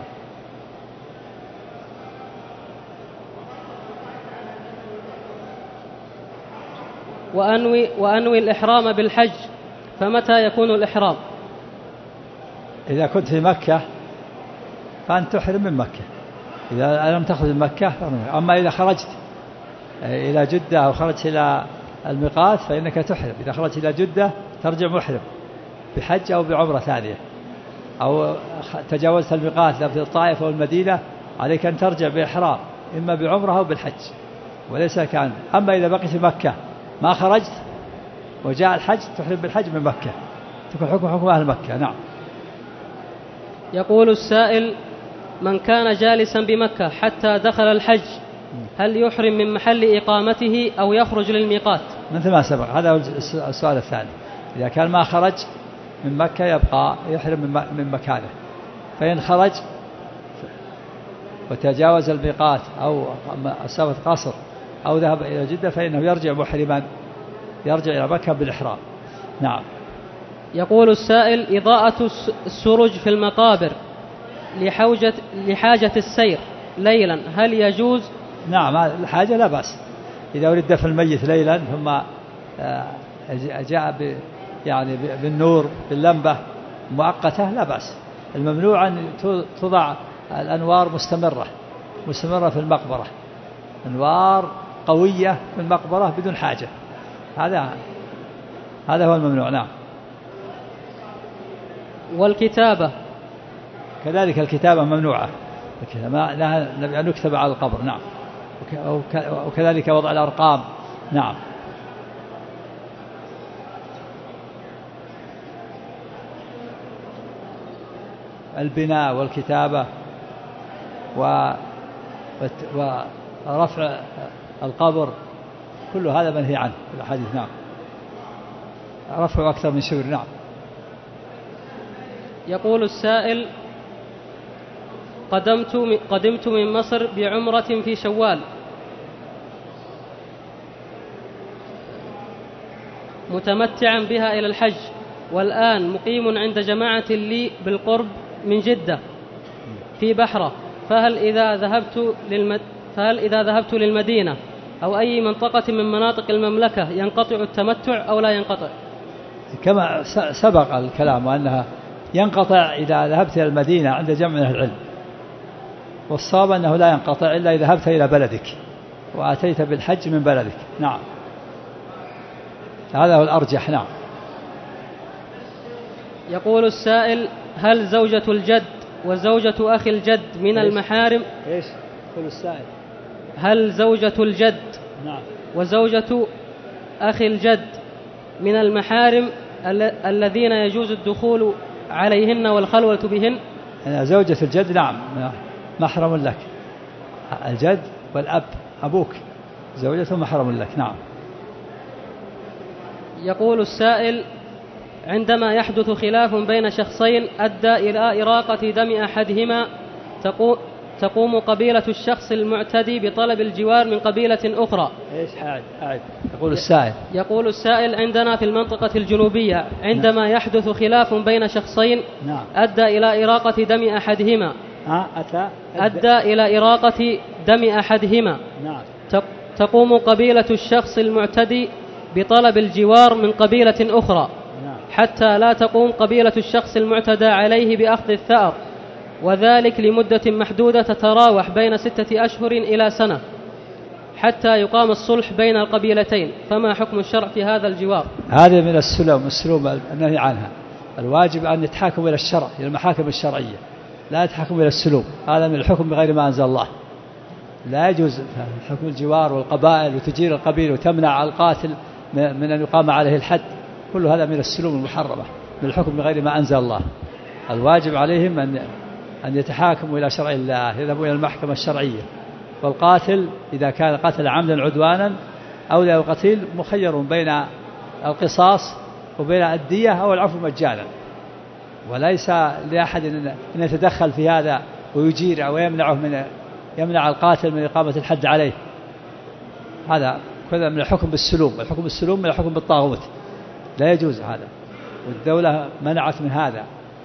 وأنوي, وأنوي الإحرام بالحج، فمتى يكون الإحرام؟ إذا كنت في مكة فأنت تحرم من مكة، إذا لم تخرج من مكة. أما إذا خرجت إلى جدة أو خرجت إلى الميقات فإنك تحرم. إذا خرجت إلى جدة ترجع محرم بحج أو بعمرة ثانية، أو تجاوزت الميقات في الطائف أو المدينة عليك أن ترجع بإحرام إما بعمرة أو بالحج وليس كان. أما إذا بقيت في مكة ما خرجت وجاء الحج تحرم بالحج من مكة، تكون حكم حكم أهل مكة. نعم. يقول السائل: من كان جالسا بمكة حتى دخل الحج هل يحرم من محل إقامته أو يخرج للميقات؟ مثل ما سبق، هذا هو السؤال الثاني. إذا كان ما خرج من مكة يبقى يحرم من مكانه، فإن خرج وتجاوز الميقات أو مسافة قصر أو ذهب إلى جدة فإنه يرجع محرما، يرجع إلى مكة بالإحرام. نعم. يقول السائل: إضاءة السرج في المقابر لحوجة لحاجة السير ليلا هل يجوز؟ نعم، الحاجة لا بأس. إذا أريد دفن الميت ليلا ثم جاء يعني بالنور باللمبة مؤقتة لا بأس. الممنوع أن توضع الأنوار مستمرة مستمرة في المقبرة، أنوار قوية في المقبرة بدون حاجة، هذا هذا هو الممنوع. نعم. والكتابة كذلك الكتابة ممنوعة، ما لها أن نكتب على القبر. نعم. وكذلك وضع الأرقام. نعم. البناء والكتابة ورفع القبر كل هذا منهي عنه في الحديث. نعم. رفع أكثر من شبر. نعم. يقول السائل: قدمت قدمت من مصر بعمرة في شوال متمتعا بها إلى الحج، والآن مقيم عند جماعة لي بالقرب من جدة في بحرة، فهل إذا ذهبت للمد... فهل إذا ذهبت للمدينة أو أي منطقة من مناطق المملكة ينقطع التمتع أو لا ينقطع؟ كما سبق الكلام وأنها ينقطع إذا ذهبت إلى المدينة عند جمع من أهل العلم، والصواب أنه لا ينقطع إلا إذا ذهبت إلى بلدك وأتيت بالحج من بلدك. نعم، هذا هو الأرجح. نعم. يقول السائل: هل زوجة الجد وزوجة أخي الجد من إيش؟ المحارم؟ إيش؟ يقول السائل: هل زوجة الجد نعم وزوجة أخي الجد من المحارم ال- الذين يجوز الدخول عليهن والخلوة بهن؟ زوجة الجد نعم محرم لك، الجد والأب أبوك زوجته محرم لك. نعم. يقول السائل: عندما يحدث خلاف بين شخصين أدى إلى إراقة دم أحدهما تقوم قبيلة الشخص المعتدي بطلب الجوار من قبيلة أخرى. إيش حاعد حاعد يقول السائل يقول السائل: عندنا في المنطقة الجنوبية عندما نعم. يحدث خلاف بين شخصين نعم. أدى إلى إراقة دم أحدهما ها أتى أدى إلى إراقة دم أحدهما نعم. تقوم قبيلة الشخص المعتدي بطلب الجوار من قبيلة أخرى نعم. حتى لا تقوم قبيلة الشخص المعتدى عليه بأخذ الثأر، وذلك لمدة محدودة تتراوح بين ستة أشهر إلى سنة حتى يقام الصلح بين القبيلتين، فما حكم الشرع في هذا الجوار؟ هذه من السلم السلوم النهي عنها. الواجب أن يتحاكم إلى الشرع، إلى المحاكم الشرعية، لا يتحاكم إلى السلوم. هذا من الحكم بغير ما أنزل الله. لا يجوز حكم الجوار والقبائل وتجير القبيل وتمنع القاتل من أن يقام عليه الحد، كل هذا من السلوم المحرمة، من الحكم بغير ما أنزل الله. الواجب عليهم أن أن يتحاكموا إلى شرع الله، يذهبوا إلى المحكمة الشرعية. والقاتل إذا كان قتل عمدا عدوانا أو لا القتيل مخير بين القصاص وبين الدية أو العفو مجانا، وليس لأحد أن يتدخل في هذا ويجير أو يمنعه من يمنع القاتل من إقامة الحد عليه. هذا كذا من الحكم بالسلوم. الحكم بالسلوم من الحكم بالطاغوت، لا يجوز هذا، والدولة منعت من هذا،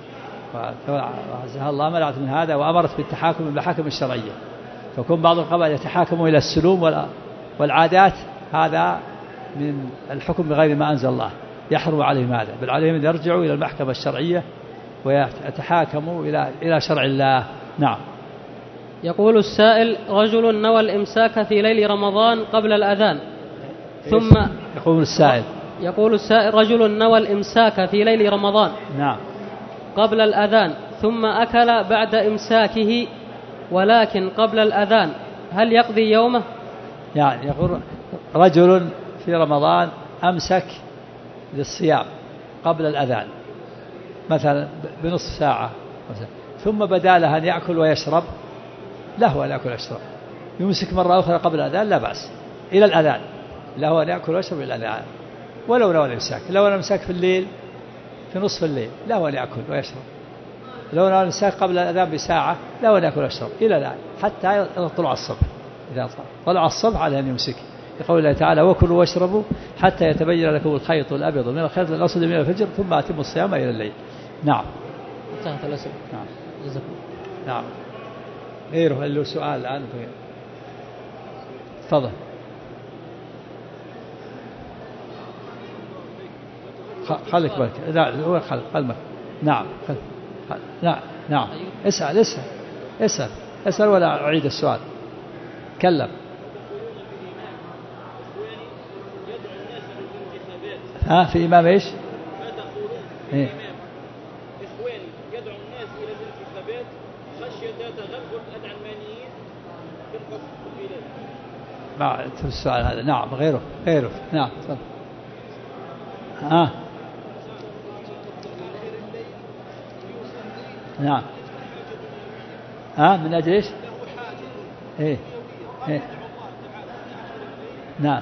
وعزها الله منعت من هذا وأمرت بالتحاكم بالمحاكم الشرعية. فكون بعض القبائل يتحاكموا إلى السلوم والعادات، هذا من الحكم بغير ما أنزل الله، يحرم عليهم هذا، بل عليهم أن يرجعوا إلى المحكمة الشرعية ويتحاكموا إلى إلى شرع الله. نعم. يقول السائل: رجل نوى الإمساك في ليل رمضان قبل الأذان ثم يقول السائل يقول السائل رجل نوى الإمساك في ليل رمضان نعم قبل الأذان ثم أكل بعد إمساكه ولكن قبل الأذان، هل يقضي يومه؟ يعني يقول رجل في رمضان أمسك للصيام قبل الأذان مثلا بنصف ساعة مثلا، ثم بدا له أن يأكل ويشرب، له أن يأكل ويشرب، يمسك مرة أخرى قبل الأذان لا بأس إلى الأذان، له أن يأكل ويشرب إلى الأذان ولو نوى الإمساك. لو نوى الإمساك في الليل في نصف الليل له أن يأكل ويشرب، لو نوى الإمساك قبل الأذان بساعة له أن يأكل ويشرب إلى الآن حتى طلع الصبح. إذا طلع الصبح على أن يمسك، يقول الله تعالى: وكلوا واشربوا حتى يتبين لكم الخيط الأبيض من الخيط الأسود من الفجر ثم أتموا الصيام إلى الليل. نعم. انتهت الأسئلة. نعم. جزاكم. نعم. غيره له سؤال الآن. تفضل. خليك بالك. لا هو خل قلمك. نعم. خل. نعم. نعم. اسأل اسأل اسأل اسأل ولا أعيد السؤال. تكلم. ها في إمام إيش؟ ما تقولون في إيه؟ إمام إخواني يدعو الناس إلى الانتخابات خشية تغلغل العلمانيين في الحكم في البلاد. ما السؤال هذا. نعم. غيره غيره. نعم. تفضل. ها. نعم. ها من أجل إيش؟ إيه إيه. نعم.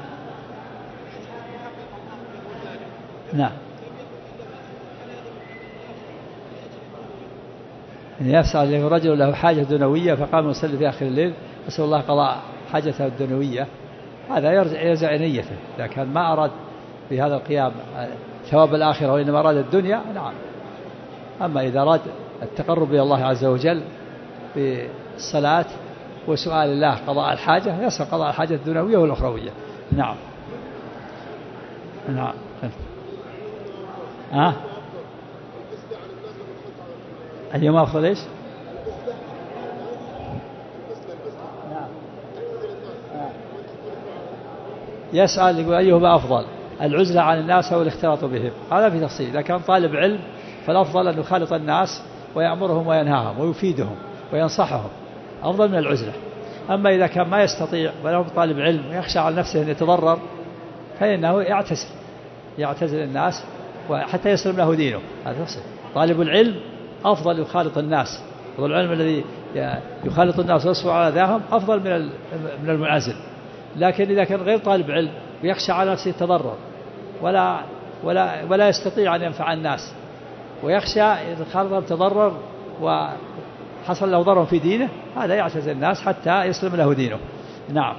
نعم. يسأل رجل له حاجة دنيوية فقام يصلي في آخر الليل يسأل الله قضاء حاجته الدنيوية، هذا يرجع يرجع نيته. إذا كان ما أراد في هذا القيام ثواب الآخرة وإنما أراد الدنيا نعم. أما إذا أراد التقرب إلى الله عز وجل بالصلاة وسؤال الله قضاء الحاجة يسأل قضاء الحاجة الدنيوية والأخروية. نعم. نعم. ها؟ أيما أفضل إيش؟ نعم. يسأل يقول أيهما أفضل، العزلة عن الناس أو الاختلاط بهم؟ هذا في تفصيل. إذا كان طالب علم فالأفضل أن يخالط الناس ويأمرهم وينهاهم ويفيدهم وينصحهم، أفضل من العزلة. أما إذا كان ما يستطيع وله طالب علم ويخشى على نفسه أن يتضرر فإنه يعتزل يعتزل الناس وحتى يسلم له دينه. هذا تفصيل. طالب العلم أفضل يخالط الناس، طالب العلم الذي يخالط الناس ويصبر على ذاهم أفضل من من المنعزل. لكن إذا كان غير طالب علم ويخشى على نفسه التضرر ولا ولا ولا يستطيع أن ينفع الناس ويخشى إذا خالطهم تضرر وحصل له ضرر في دينه، هذا يعتزل الناس حتى يسلم له دينه. نعم.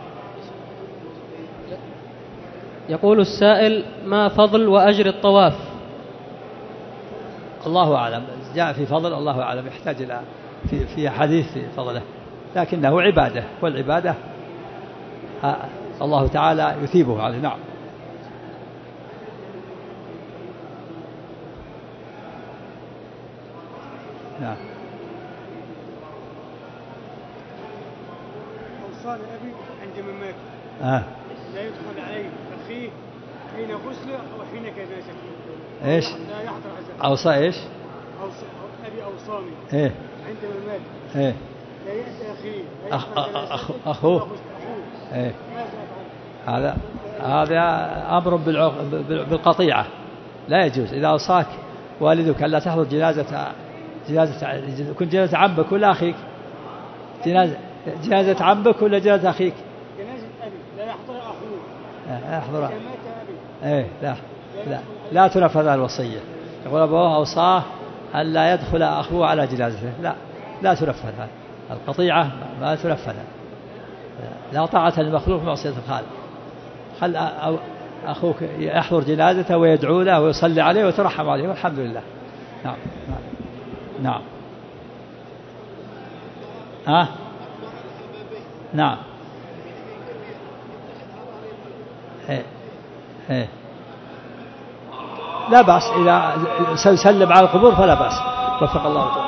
يقول السائل: ما فضل وأجر الطواف؟ الله أعلم، جاء في فضل الله أعلم، يحتاج إلى في في حديث في فضله، لكنه عبادة والعبادة الله تعالى يثيبه عليه. نعم. نعم. أوصاني أبي عند مماته آه. لا يدخل عليه أخيه حين غسله أو حين كناسته. إيش؟ لا يحضر عزاء. أوصى إيش؟ أوصى أبي أوصاني إيه؟ عند مماته إيه؟ لا يأتي أخيه لا أخ يحضر أخ جنازته أخوه. إيه؟ ماذا أفعل؟ هذا هذا أمر بالعق... بالقطيعة، لا يجوز. إذا أوصاك والدك ألا تحضر جنازة جنازة كنت جنازة عمك ولا أخيك؟ جنازة جنازة عمك ولا جنازة أخيك؟ جنازة أبي لا يحضر أخوه. يحضر. مات أبي. إيه لا لا لا تنفذ الوصية. يقول أبوه أوصاه ألا يدخل أخوه على جنازته، لا لا تنفذ. القطيعة ما تنفذ. لا طاعة للمخلوق في معصية الخالق. خل أخوك يحضر جنازته ويدعو له ويصلي عليه ويترحم عليه والحمد لله. نعم. نعم. نعم. ها؟ نعم. إيه. إيه. لا بأس إذا سلم على القبور فلا بأس. وفق الله تعالى.